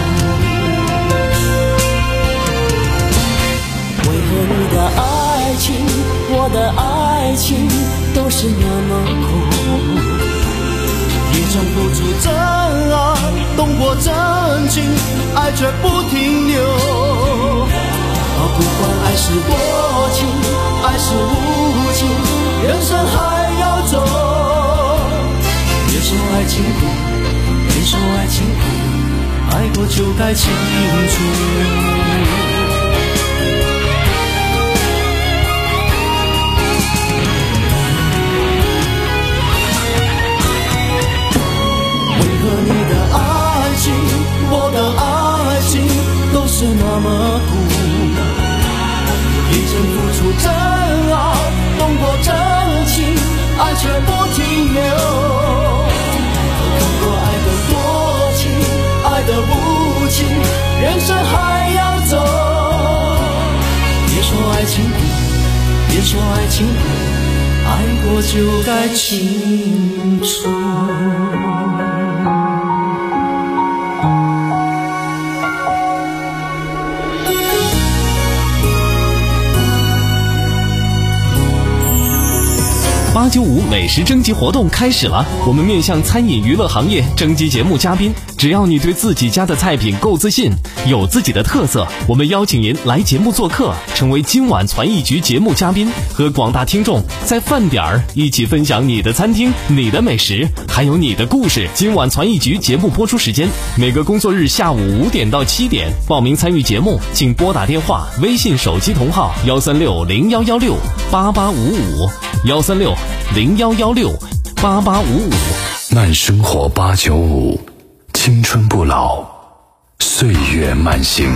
为何你的爱情，我的爱情都是那么苦？ 也曾付出真爱，动过真情，爱却不停留。啊，不管爱是多情，爱是无情，人生还要走。别说爱情苦，别说爱情苦，爱过就该清楚。你的爱情，我的爱情都是那么苦，一生付出真爱，动过真情，爱却不停留。看过爱的多情，爱的无情，人生还要走。别说爱情苦，别说爱情苦，爱过就该清楚。 八九五美食征集活动开始了，我们面向餐饮娱乐行业征集节目嘉宾，只要你对自己家的菜品够自信，有自己的特色，我们邀请您来节目做客，成为今晚传艺局节目嘉宾，和广大听众在饭点儿一起分享你的餐厅、你的美食，还有你的故事。今晚传艺局节目播出时间每个工作日下午五点到七点，报名参与节目请拨打电话、微信手机同号幺三六零幺幺六八八五五幺三六零幺幺六八八五五。 慢生活八九五，青春不老，岁月慢行。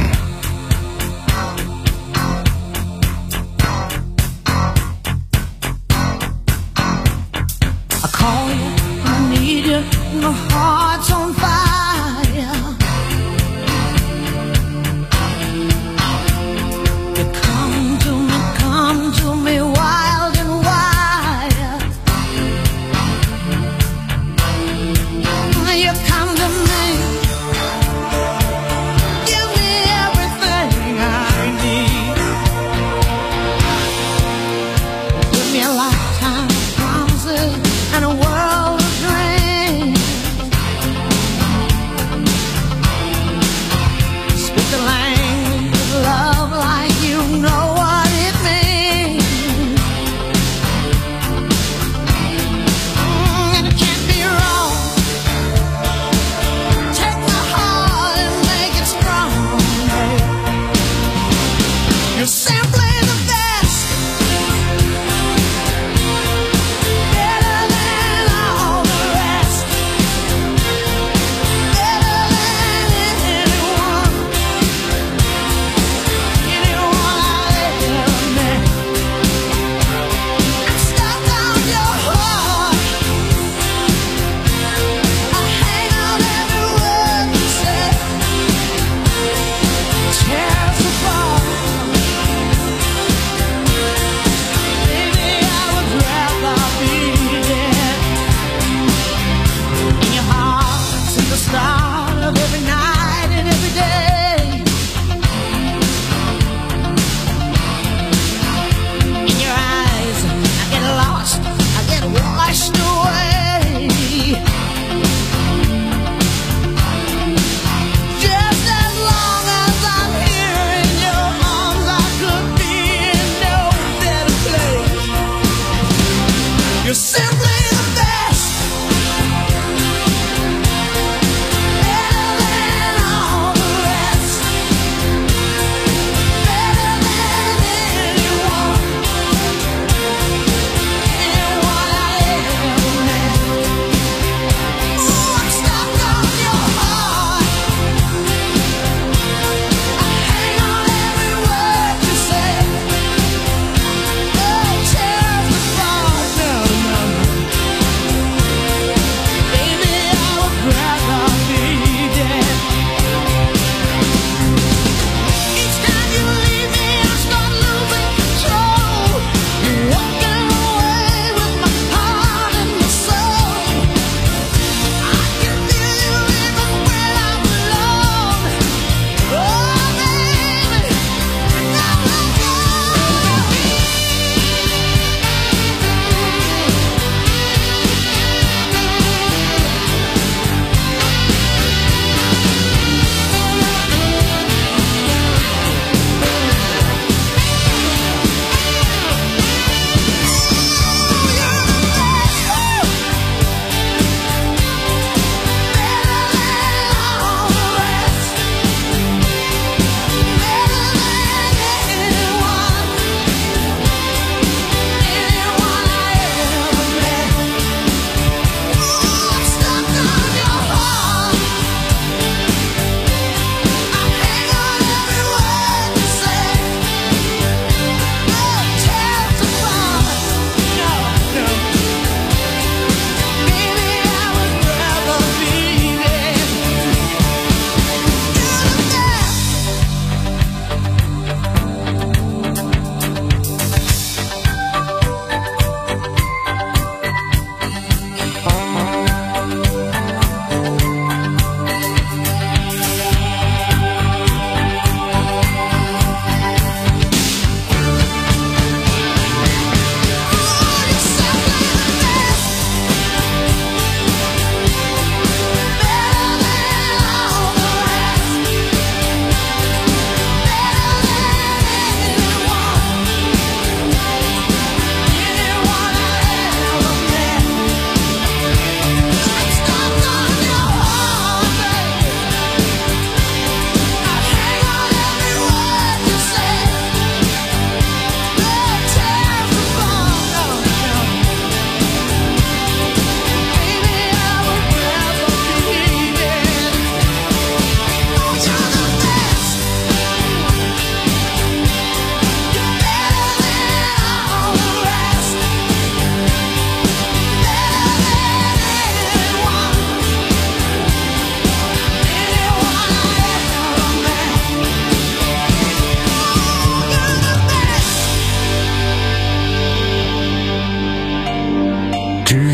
I call you, I need you, my heart's on fire. You come to me, come to me, wild and wild. You come to me, give me everything I need. Give me a lifetime of promises and a world of dreams.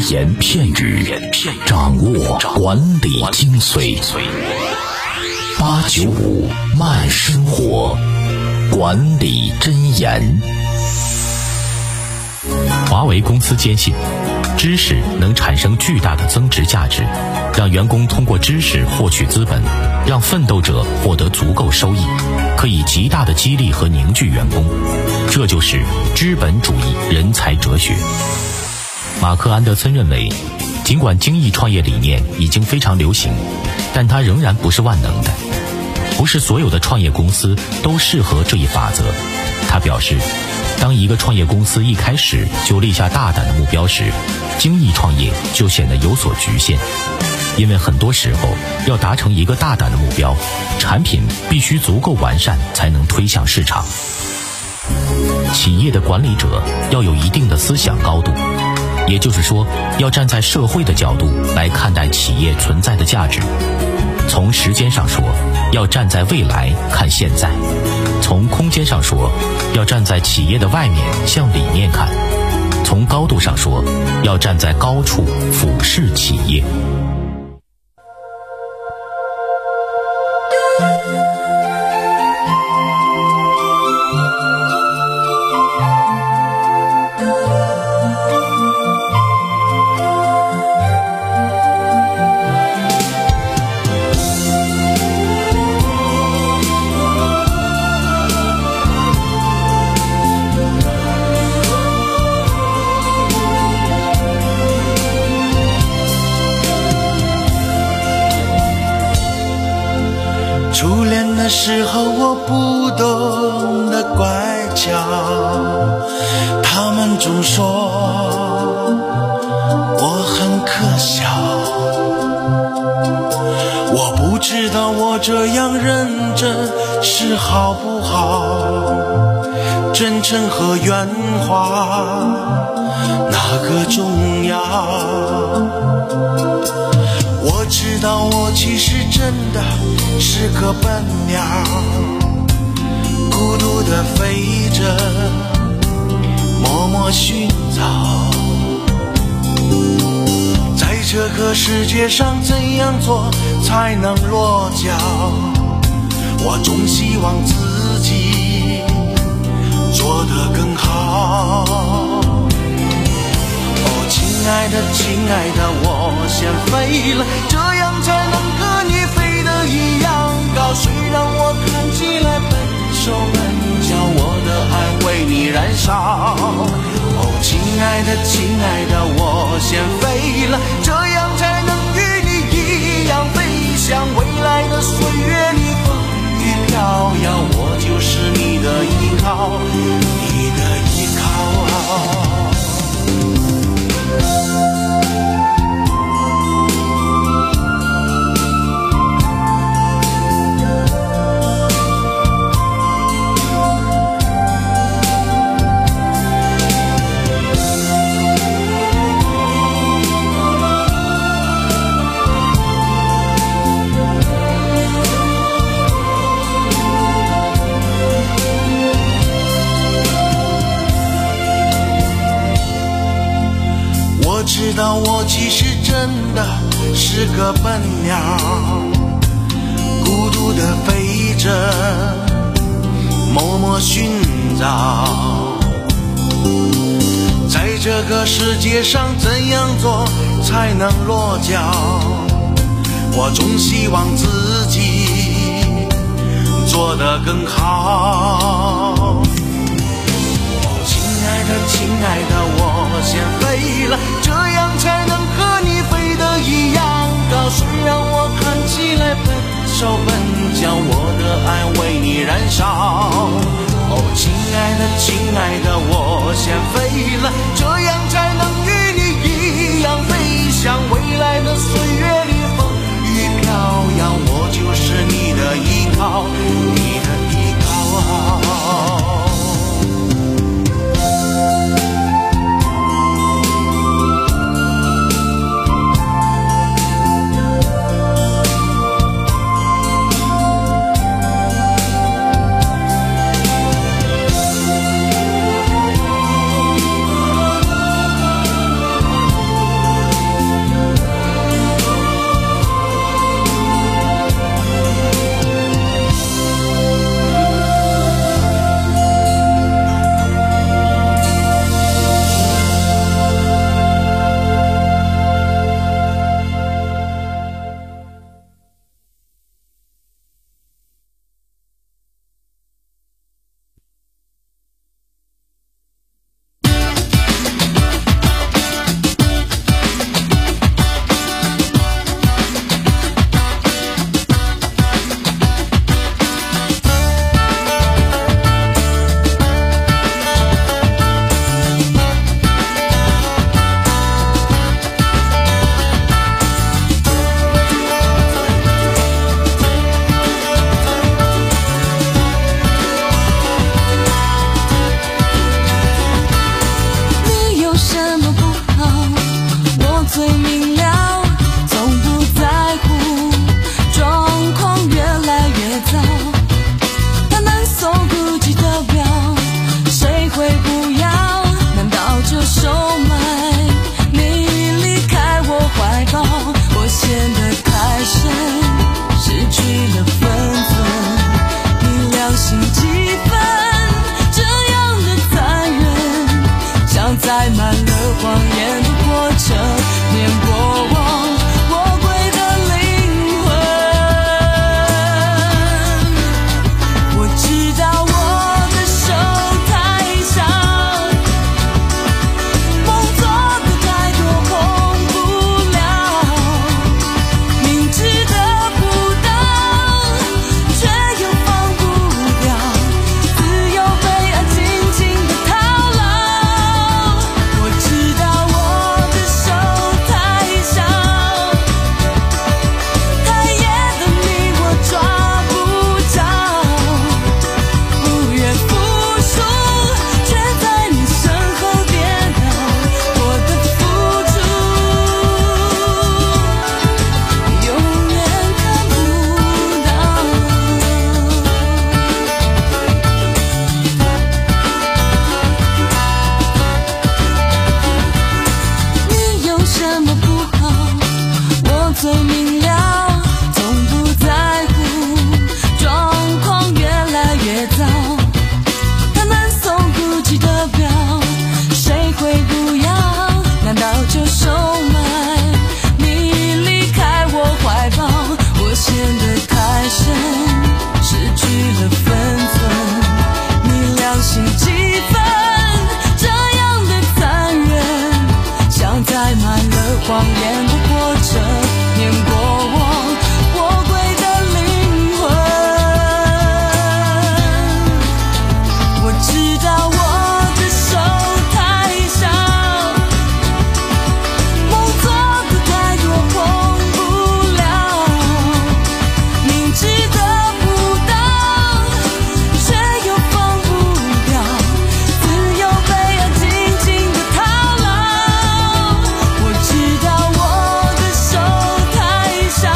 言片语，掌握管理精髓。八九五慢生活，管理箴言。 华为公司坚信，知识能产生巨大的增值价值，让员工通过知识获取资本，让奋斗者获得足够收益，可以极大的激励和凝聚员工。这就是资本主义人才哲学。马克·安德森认为，尽管精益创业理念已经非常流行，但它仍然不是万能的，不是所有的创业公司都适合这一法则。他表示，当一个创业公司一开始就立下大胆的目标时，精益创业就显得有所局限，因为很多时候要达成一个大胆的目标，产品必须足够完善才能推向市场。企业的管理者要有一定的思想高度，也就是说，要站在社会的角度来看待企业存在的价值。从时间上说，要站在未来看现在；从空间上说，要站在企业的外面向里面看；从高度上说，要站在高处俯视企业。 初恋的时候我不懂得乖巧，他们总说我很可笑，我不知道我这样认真是好不好，真诚和圆滑哪个重要？我知道我其实真的是个笨鸟，孤独地飞着，默默寻找，在这个世界上怎样做才能落脚？我总希望自己做得更好。亲爱的亲爱的，我先飞了，这样才能和你飞得一样高。虽然我看起来笨手笨脚，我的爱为你燃烧。哦，亲爱的亲爱的，我先飞了，这样才能与你一样飞翔。未来的岁月里风雨飘摇，我就是你的依靠，你的依靠。知道我其实真的是个笨鸟，孤独地飞着，默默寻找，在这个世界上怎样做才能落脚？我总希望自己做得更好。亲爱的亲爱的，我先飞了，这样才能和你飞得一样高。虽然我看起来笨手笨脚，我的爱为你燃烧。哦，亲爱的亲爱的，我先飞了，这样才能与你一样飞翔。未来的岁月里风雨飘摇，我就是你的依靠，你的依靠。 塞满了谎言，不过这年过往我归的灵魂。我知道我的手太小，梦做的太多碰不了，明知得不到却又放不掉，自由被爱紧紧的套牢。我知道我的手太小，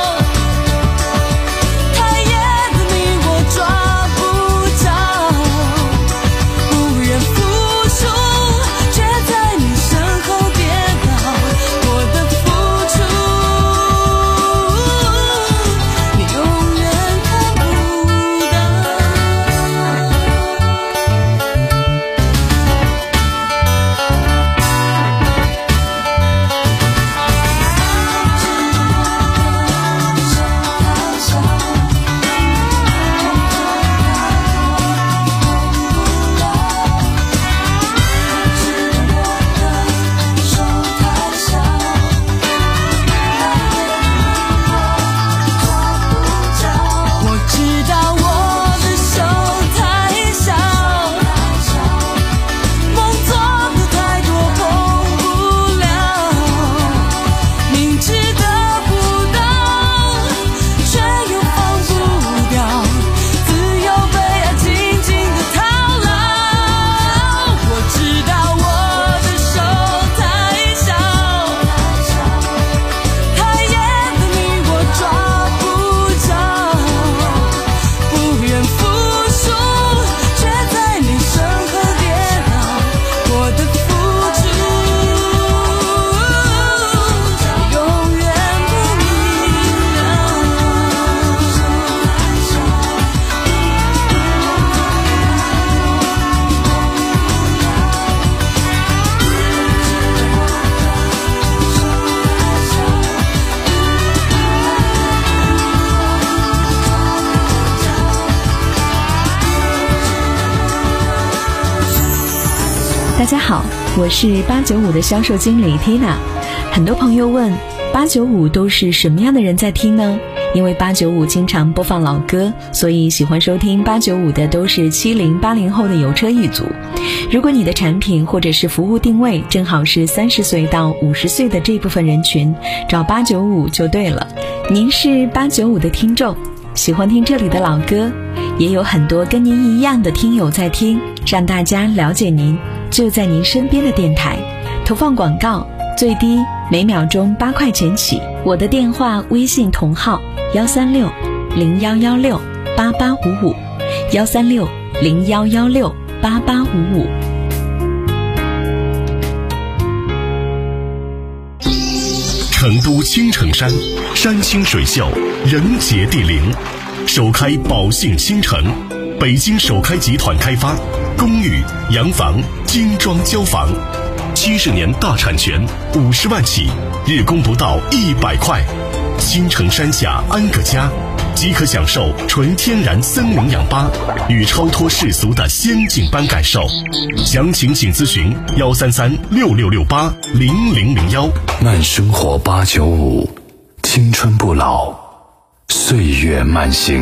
太野的你我抓不着，不愿付出却在你身后跌倒，我的付出你永远看不到。我知道我的手太小，梦做的太多碰不了，明知得不到却又放不掉，自由被爱紧紧的套牢。我知道我的手太小，太野的你我抓不着，不愿付出却在你身后跌倒，我的付出永远不明了。 大家好，我是八九五的销售经理 Tina。很多朋友问，八九五都是什么样的人在听呢？因为八九五经常播放老歌，所以喜欢收听八九五的都是七零八零后的有车一族。如果你的产品或者是服务定位正好是三十岁到五十岁的这部分人群，找八九五就对了。您是八九五的听众，喜欢听这里的老歌，也有很多跟您一样的听友在听，让大家了解您，就在您身边的电台。投放广告最低每秒钟八块钱起。我的电话微信同号幺三六零幺幺六八八五五，幺三六零幺幺六八八五五。 成都青城山，山清水秀，人杰地灵，首开宝兴新城，北京首开集团开发，公寓、洋房、精装交房，七十年大产权，五十万起，日供不到一百块。青城山下安个家，即可享受纯天然森林氧吧与超脱世俗的仙境般感受。详情请咨询幺三三六六六八零零零幺。 慢生活八九五，青春不老，岁月慢行。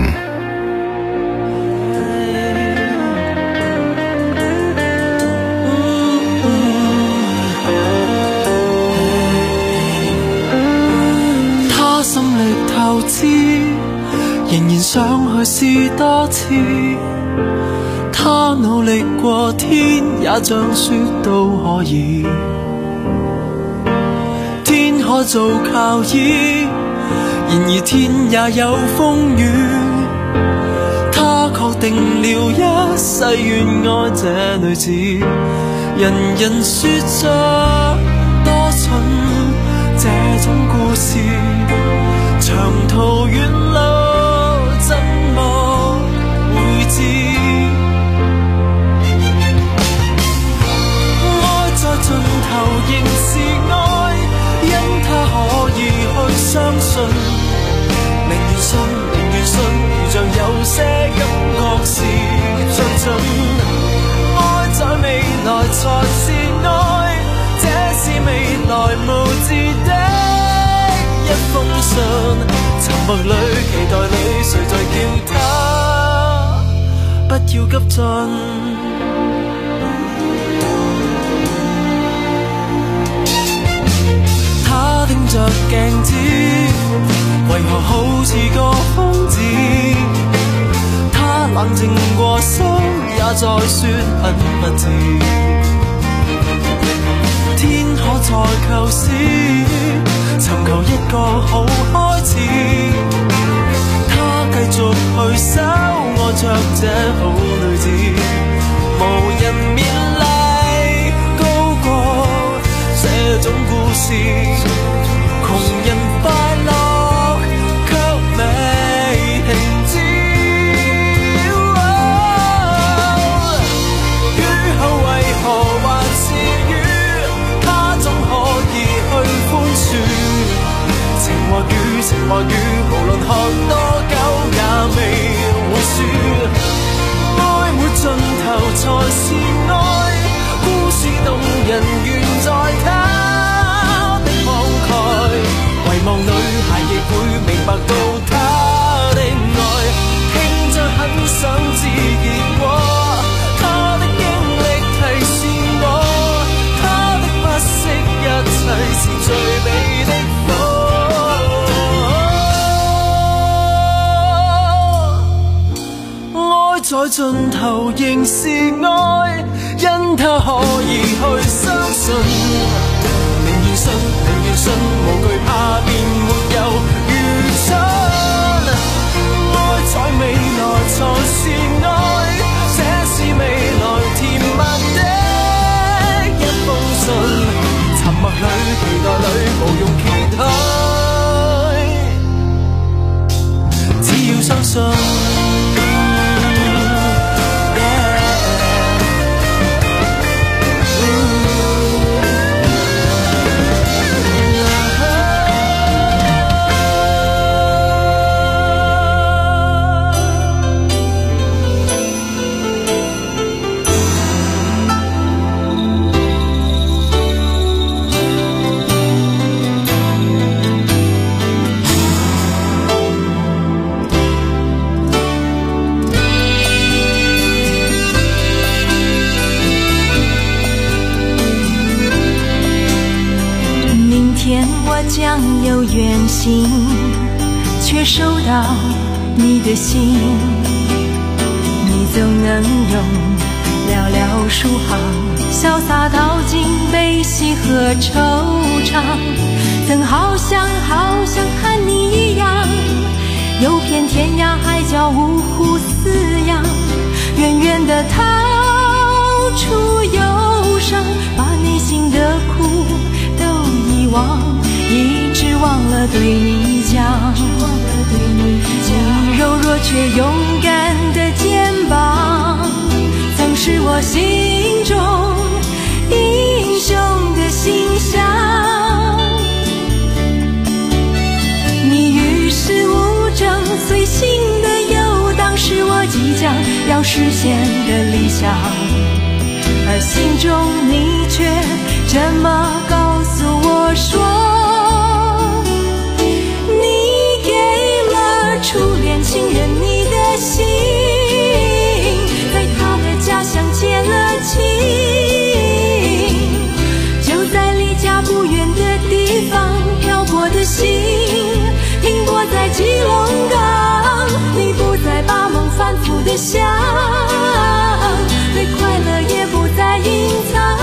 他心力透支，仍然想去試多次。他努力過天，也像說都可以。天可做靠倚，然而天也有風雨。他確定了一世願愛這女子，人人說着多蠢這種故事，長途遠路怎麼會知？愛在盡頭仍是愛，因他可以去相信，寧願信寧願信，如像有些感覺是像準，愛在未來才是愛，這是未來默里期待里，谁在叫他不要急進？他盯着鏡子，為何好似個瘋子？他冷靜過心，也在說很不智。天可再構思，尋求一個好開始。他繼續去守我着這好女子，無人勉勵高過這種故事。窮人快樂卻未停止。雨後為何還是雨？他總可以去寬恕。情或雨，情或雨，無論喝多久也未會輸。愛沒盡頭才是愛，故事動人原在他的慷慨。遺忘女孩亦會明白到他的愛，聽着很想知結果。他的經歷提示我，他的不惜一切是最美的火。愛在盡頭仍是愛，因他可以去相信。寧願信，寧願信，無懼怕便沒有愚蠢。愛在未來才是愛，這是未來甜蜜的一封信。沉默裏，期待裏，無用揭開，只要相信。 将有远行，却收到你的信，你总能用寥寥数行，潇洒道尽悲喜和惆怅。曾好想好想和你一样，游遍天涯海角，五湖四洋，远远地逃出忧伤，把内心的苦都遗忘。一直忘了对你讲，你柔弱却勇敢的肩膀，曾是我心中英雄的形象。你与世无争，随性的游荡，是我即将要实现的理想，而心中你却这么告诉我说，初恋情人你的心，在他的家乡结了情，就在离家不远的地方漂泊的心，停泊在基隆港，你不再把梦反复的想，对快乐也不再隐藏，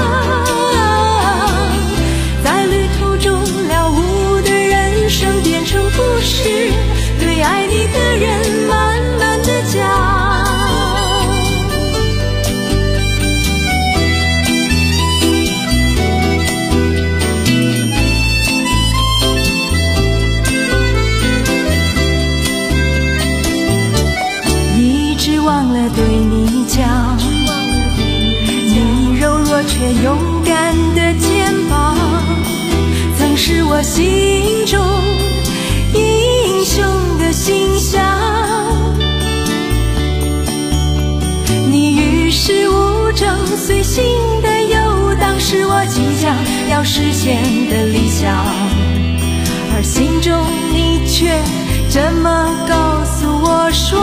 在旅途中了无的人生变成故事，对爱你的人慢慢地讲。一直忘了对你讲，你柔弱却勇敢的肩膀，曾是我心中英雄的形象。你与世无争，随性的游荡，是我即将要实现的理想，而心中你却这么告诉我说，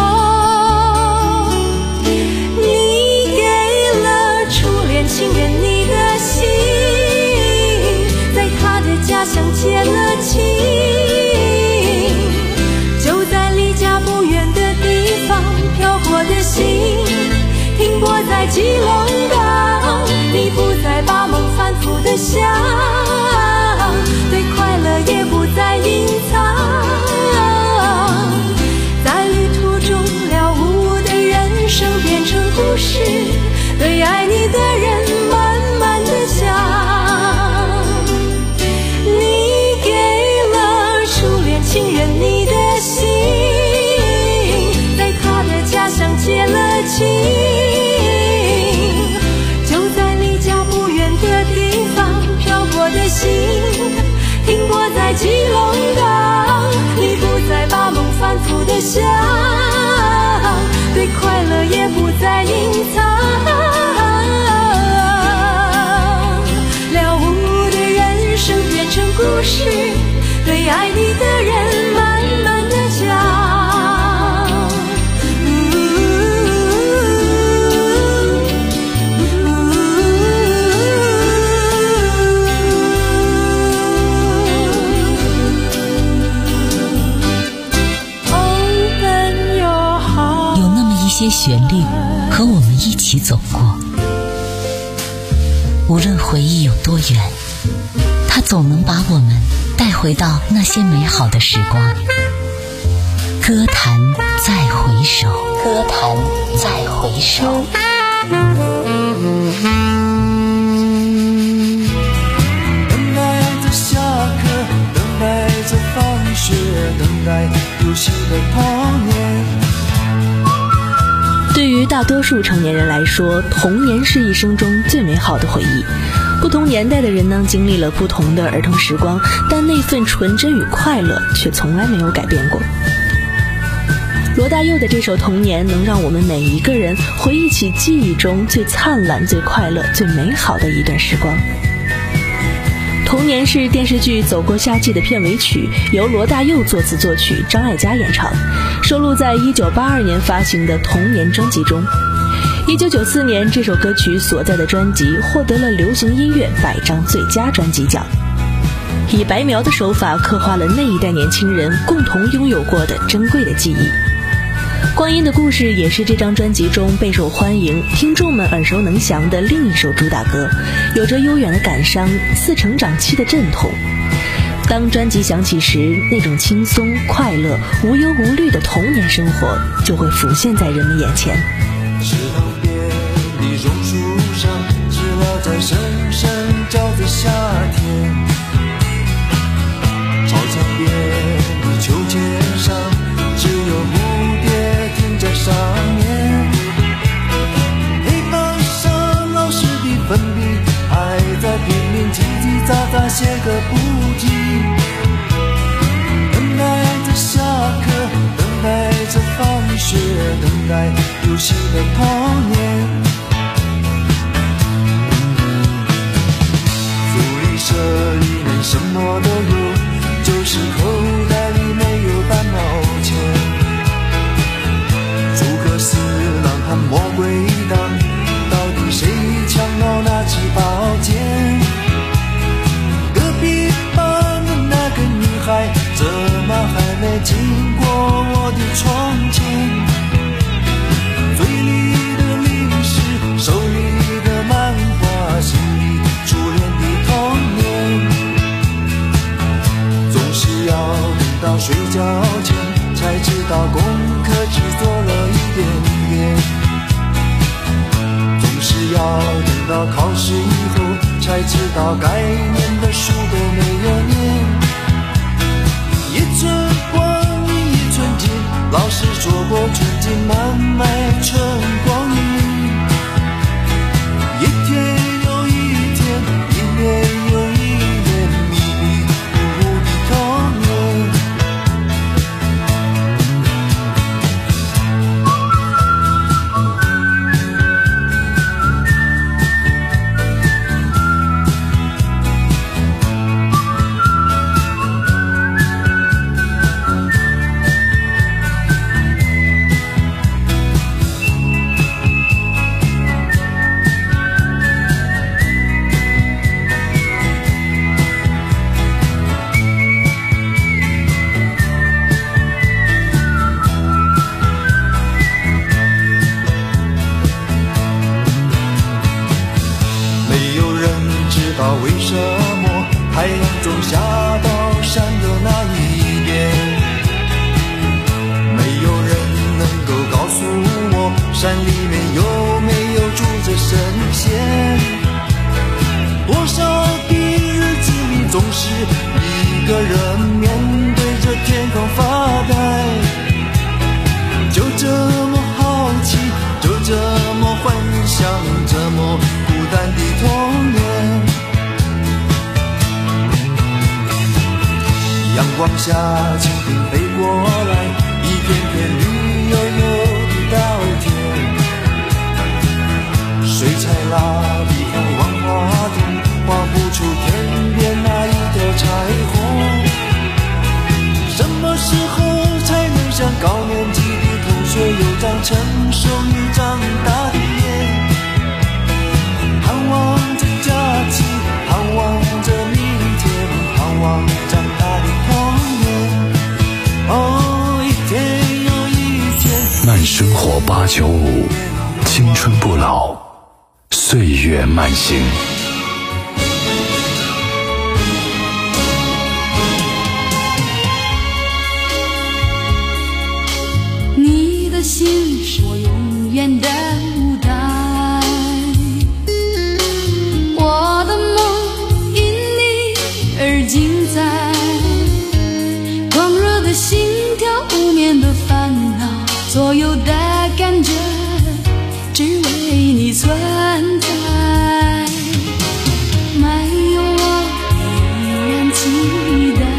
你给了初恋情人你的心，在他的家乡结了亲，就在离家不远的地方漂泊的心，停泊在基隆港，你不再把梦反复的想，对快乐也不再隐藏，在旅途中了无的人生变成故事，对爱你的人慢慢的想，你给了初恋情人你的心，在他的家乡结了亲，就在离家不远的地方漂泊的心，停泊在基隆港，你不再把梦反复的想，对快乐也不再隐藏，了无的人生变成故事，对爱你的人慢慢的讲。 些旋律和我们一起走过，无论回忆有多远，它总能把我们带回到那些美好的时光。歌坛再回首，歌坛再回首。 等待着下课，等待着放学，等待游戏的童年。 对于大多数成年人来说，童年是一生中最美好的回忆。不同年代的人呢，经历了不同的儿童时光，但那份纯真与快乐却从来没有改变过。罗大佑的这首《童年》能让我们每一个人回忆起记忆中最灿烂、最快乐、最美好的一段时光。童年是电视剧《走过夏季》的片尾曲，由罗大佑作词作曲，张艾嘉演唱，收录在一九八二年发行的《童年》专辑中。一九九四年，这首歌曲所在的专辑获得了流行音乐百张最佳专辑奖，以白描的手法刻画了那一代年轻人共同拥有过的珍贵的记忆。光阴的故事也是这张专辑中备受欢迎、听众们耳熟能详的另一首主打歌，有着悠远的感伤，似成长期的阵痛。当专辑响起时，那种轻松、快乐、无忧无虑的童年生活就会浮现在人们眼前。 池塘边的榕树上，知了在声声叫着夏天。操场边的秋千上，只有蝴蝶停在上面。黑板上老师的粉笔还在拼命叽叽喳喳写个不停。等待着下课，等待着放学，等待游戏的童年。福利社里面什么都有，就是口袋里没有半毛钱。诸葛四郎和魔鬼党，到底谁抢到那支宝剑？隔壁班的那个女孩，怎么还没经过我的窗前？嘴里的零食，手里的漫画，心里初恋的童年。总是要等到睡觉前，才知道功课只做了一点点。总是要等到考试以后，才知道该念的书都没有念。一寸光阴一寸金，老师说过纯金难买春光阴。一天又一天，一年又一年，迷迷糊糊的童年。 中下到山的那一边，没有人能够告诉我山里面有没有住着神仙。多少的日子里总是一个人面对着天空发呆，就这么好奇，就这么幻想，这么孤单的童年。阳光下蜻蜓飞过来，一片片绿油油的稻田，水彩蜡笔和万花筒画不出天边那一条彩虹。什么时候才能像高年级的同学有张成熟又长大的脸？盼望着假期，盼望着明天，盼望长大的童年。哦，一天又一天。 慢生活八九五，青春不老，岁月慢行。 你的心是我永远的舞台，我的梦因你而精彩，狂热的心跳，无眠的烦恼，所有的感觉只为你存在。没有我依然期待，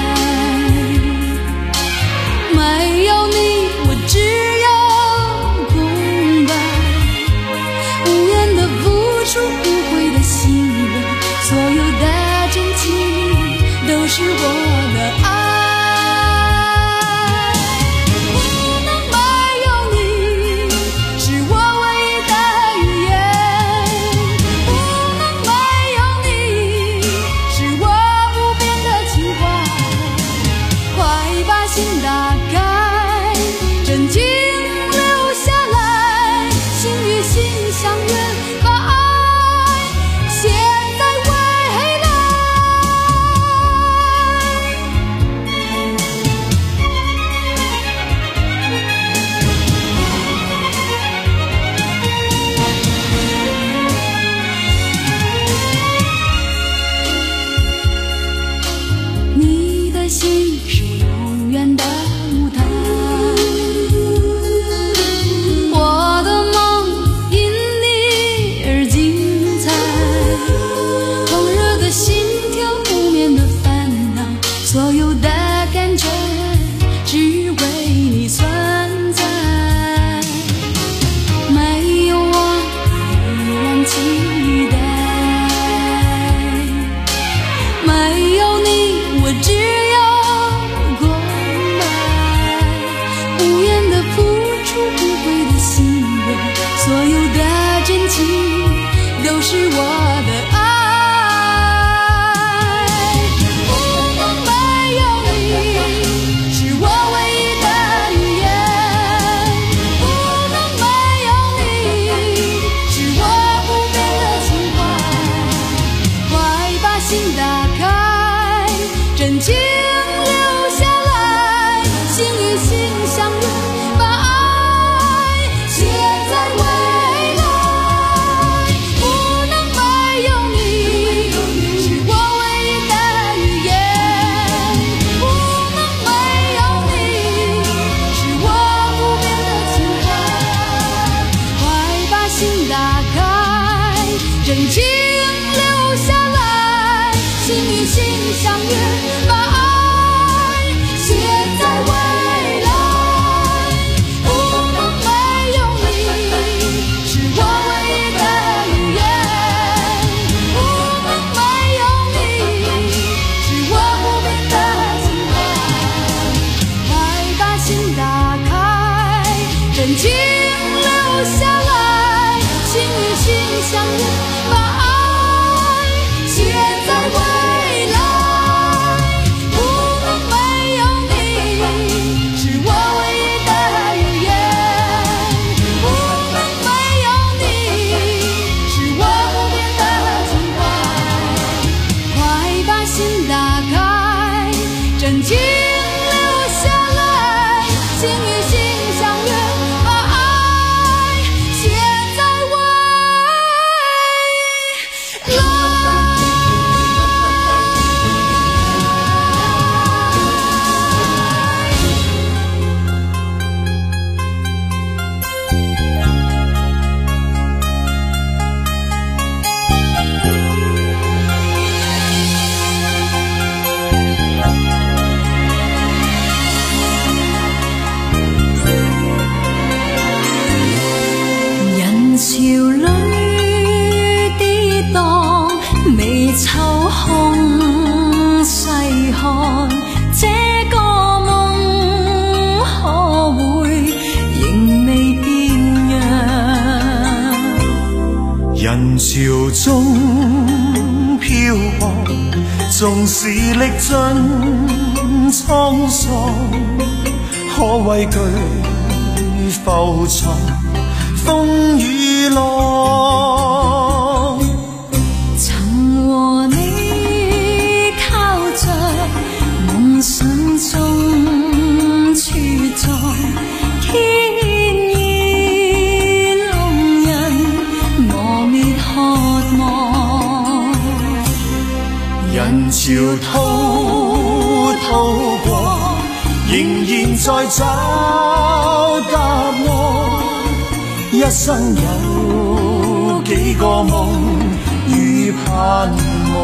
没有你我只有空白，无言的付出，无悔的信任，所有的真情都是我的爱。真情留下来，心与心相约，把爱人潮中漂泊，纵是历尽沧桑，可畏惧浮沉風與浪。 曾和你靠着夢想中茁壯，天意弄人磨滅渴望。 人潮滔滔過，仍然在找答案。一生有幾個夢與盼望，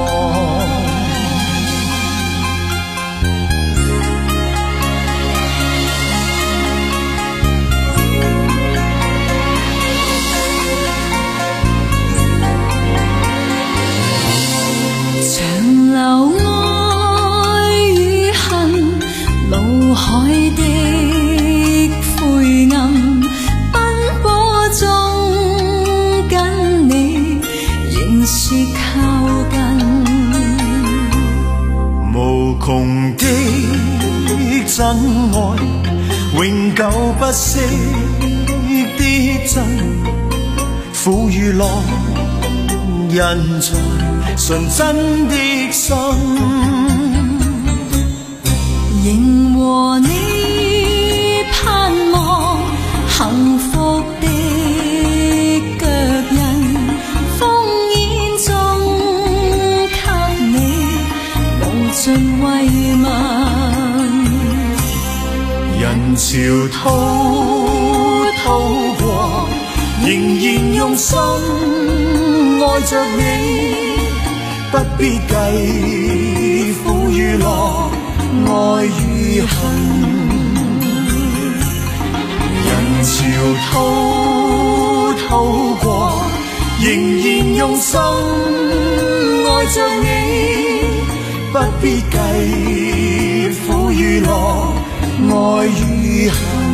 長流愛與恨，腦海的灰暗，奔波中跟你仍是靠近。 無窮的真愛，永久不息的真，苦與樂印在純真的心。 仍和你盼望幸福的腳印，烽煙中給你無盡慰問。 人潮滔滔過，仍然用心愛着你，不必計苦與樂，愛與恨。人潮滔滔過，仍然用心愛着你，不必計苦與樂，愛與恨。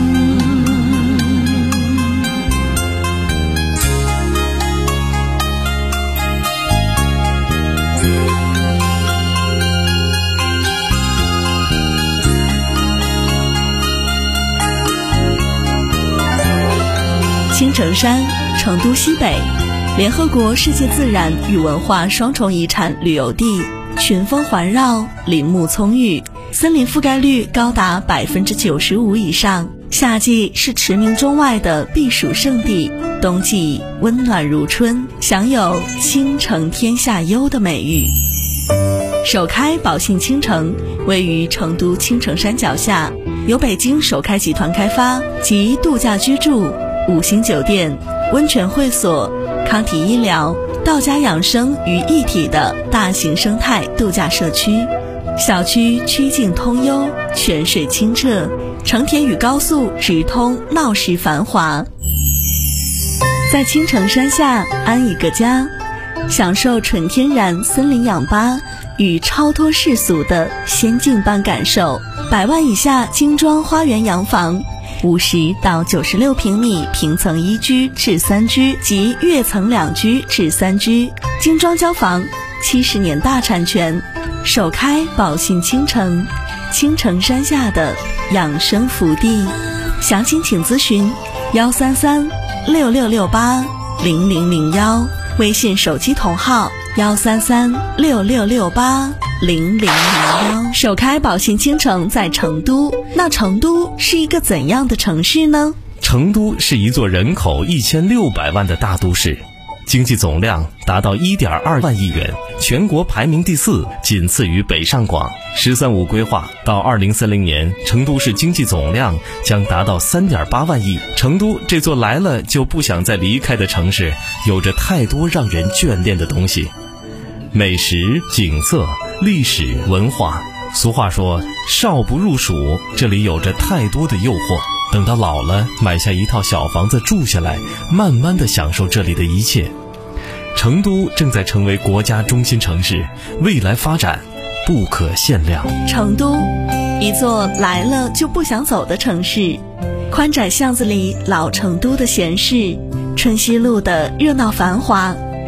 青城山，成都西北，联合国世界自然与文化双重遗产旅游地，群峰环绕，林木葱郁，森林覆盖率高达百分之九十五以上。夏季是驰名中外的避暑胜地，冬季温暖如春，享有倾城天下优的美誉。首开宝信青城位于成都青城山脚下，由北京首开集团开发，集度假居住、五星酒店、温泉会所、康体医疗、道家养生于一体的大型生态度假社区。小区曲径通幽，泉水清澈，成田与高速直通，闹市繁华。在青城山下安一个家，享受纯天然森林氧吧与超脱世俗的仙境般感受。百万以下精装花园洋房，五十到九十六平米平层一居至三居及跃层两居至三居，精装交房，七十年大产权。首开宝信青城，青城山下的养生福地。详情请咨询幺三三六六六八零零零幺，微信手机同号幺三三六六六八零零零幺。首开宝信青城在成都，那成都是一个怎样的城市呢？ 成都是一座人口一千六百万的大都市，经济总量达到 一点二万亿元，全国排名第四，仅次于北上广。十三五规划到二零三零年，成都市经济总量将达到 三点八万亿。成都这座来了就不想再离开的城市，有着太多让人眷恋的东西，美食、景色、历史、文化。俗话说少不入蜀，这里有着太多的诱惑。等到老了，买下一套小房子住下来，慢慢地享受这里的一切。成都正在成为国家中心城市，未来发展不可限量。 成都，一座来了就不想走的城市。宽窄巷子里老成都的闲适，春熙路的热闹繁华，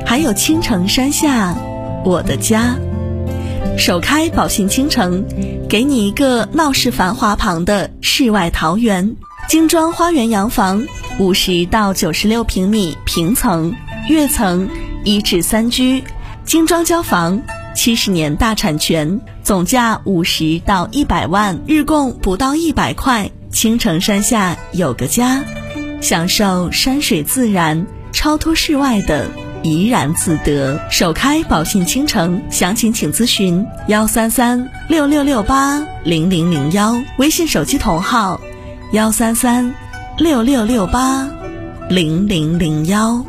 还有青城山下我的家。首开宝信倾城，给你一个闹市繁华旁的世外桃源。精装花园洋房，五十到九十六平米平层，跃层，一至三居，精装交房，七十年大产权，总价五十到一百万，日供不到一百块。青城山下有个家，享受山水自然，超脱世外的怡然自得。首开宝信倾城，详情请咨询幺三三六六六八零零零幺，微信手机同号幺三三六六六八零零零幺。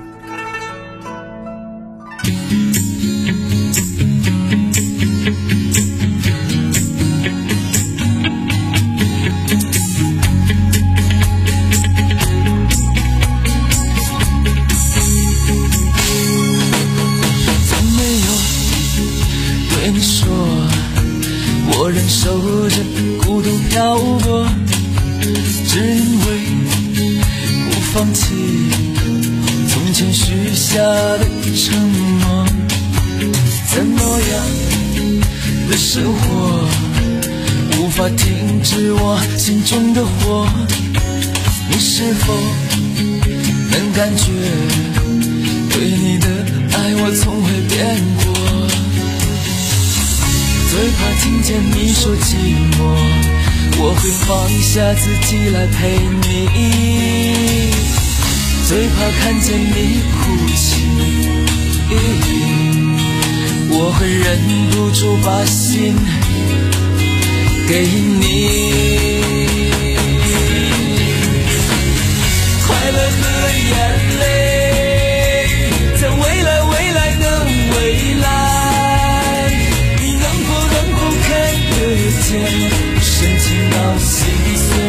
我忍受着孤独漂泊，只因为不放弃从前许下的承诺。怎么样的生活无法停止我心中的火？你是否能感觉对你的爱我从未变过？最怕听见你说寂寞，我会放下自己来陪你。最怕看见你哭泣，我会忍不住把心给你。快乐和眼泪，在未来未来的未来，深情到心碎，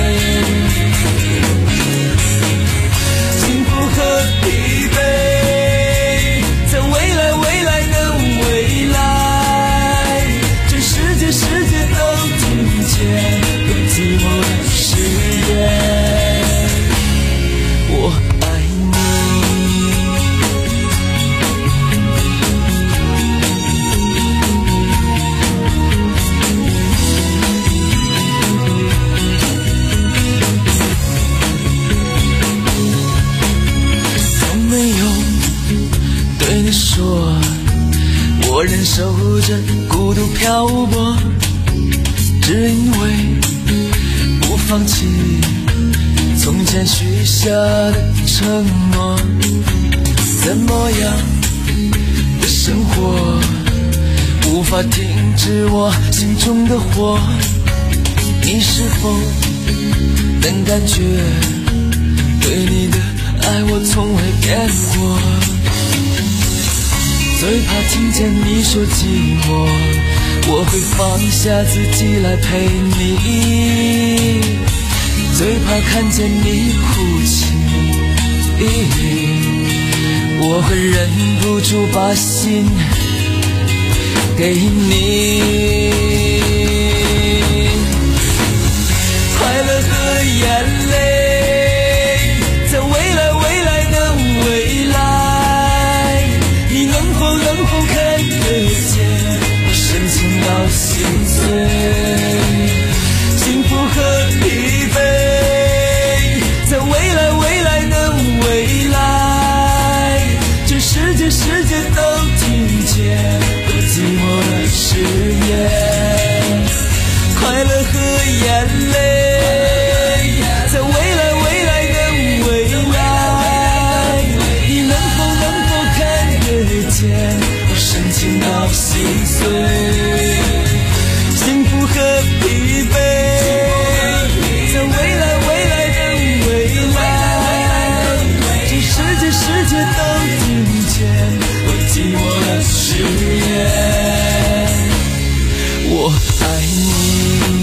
幸福和疲惫，在未来未来的未来，全世界世界都听见有寂寞的誓言，我爱说我忍受着孤独漂泊，只因为不放弃从前许下的承诺。怎么样的生活无法停止我心中的火？你是否能感觉对你的爱我从未变过？最怕听见你说寂寞，我会放下自己来陪你。最怕看见你哭泣，我会忍不住把心给你。快乐和眼泪，在未来未来的未来，你能否能否看得见我深情到心碎？幸福和疲惫，在未来未来的未来，全世界世界都听见我寂寞的誓言。快乐和眼泪，在未来未来的未来，你能否能否看得见我深情到心碎？幸福和疲惫，在未来未来的未来，这世界世界都听见我寂寞的誓言，我爱你。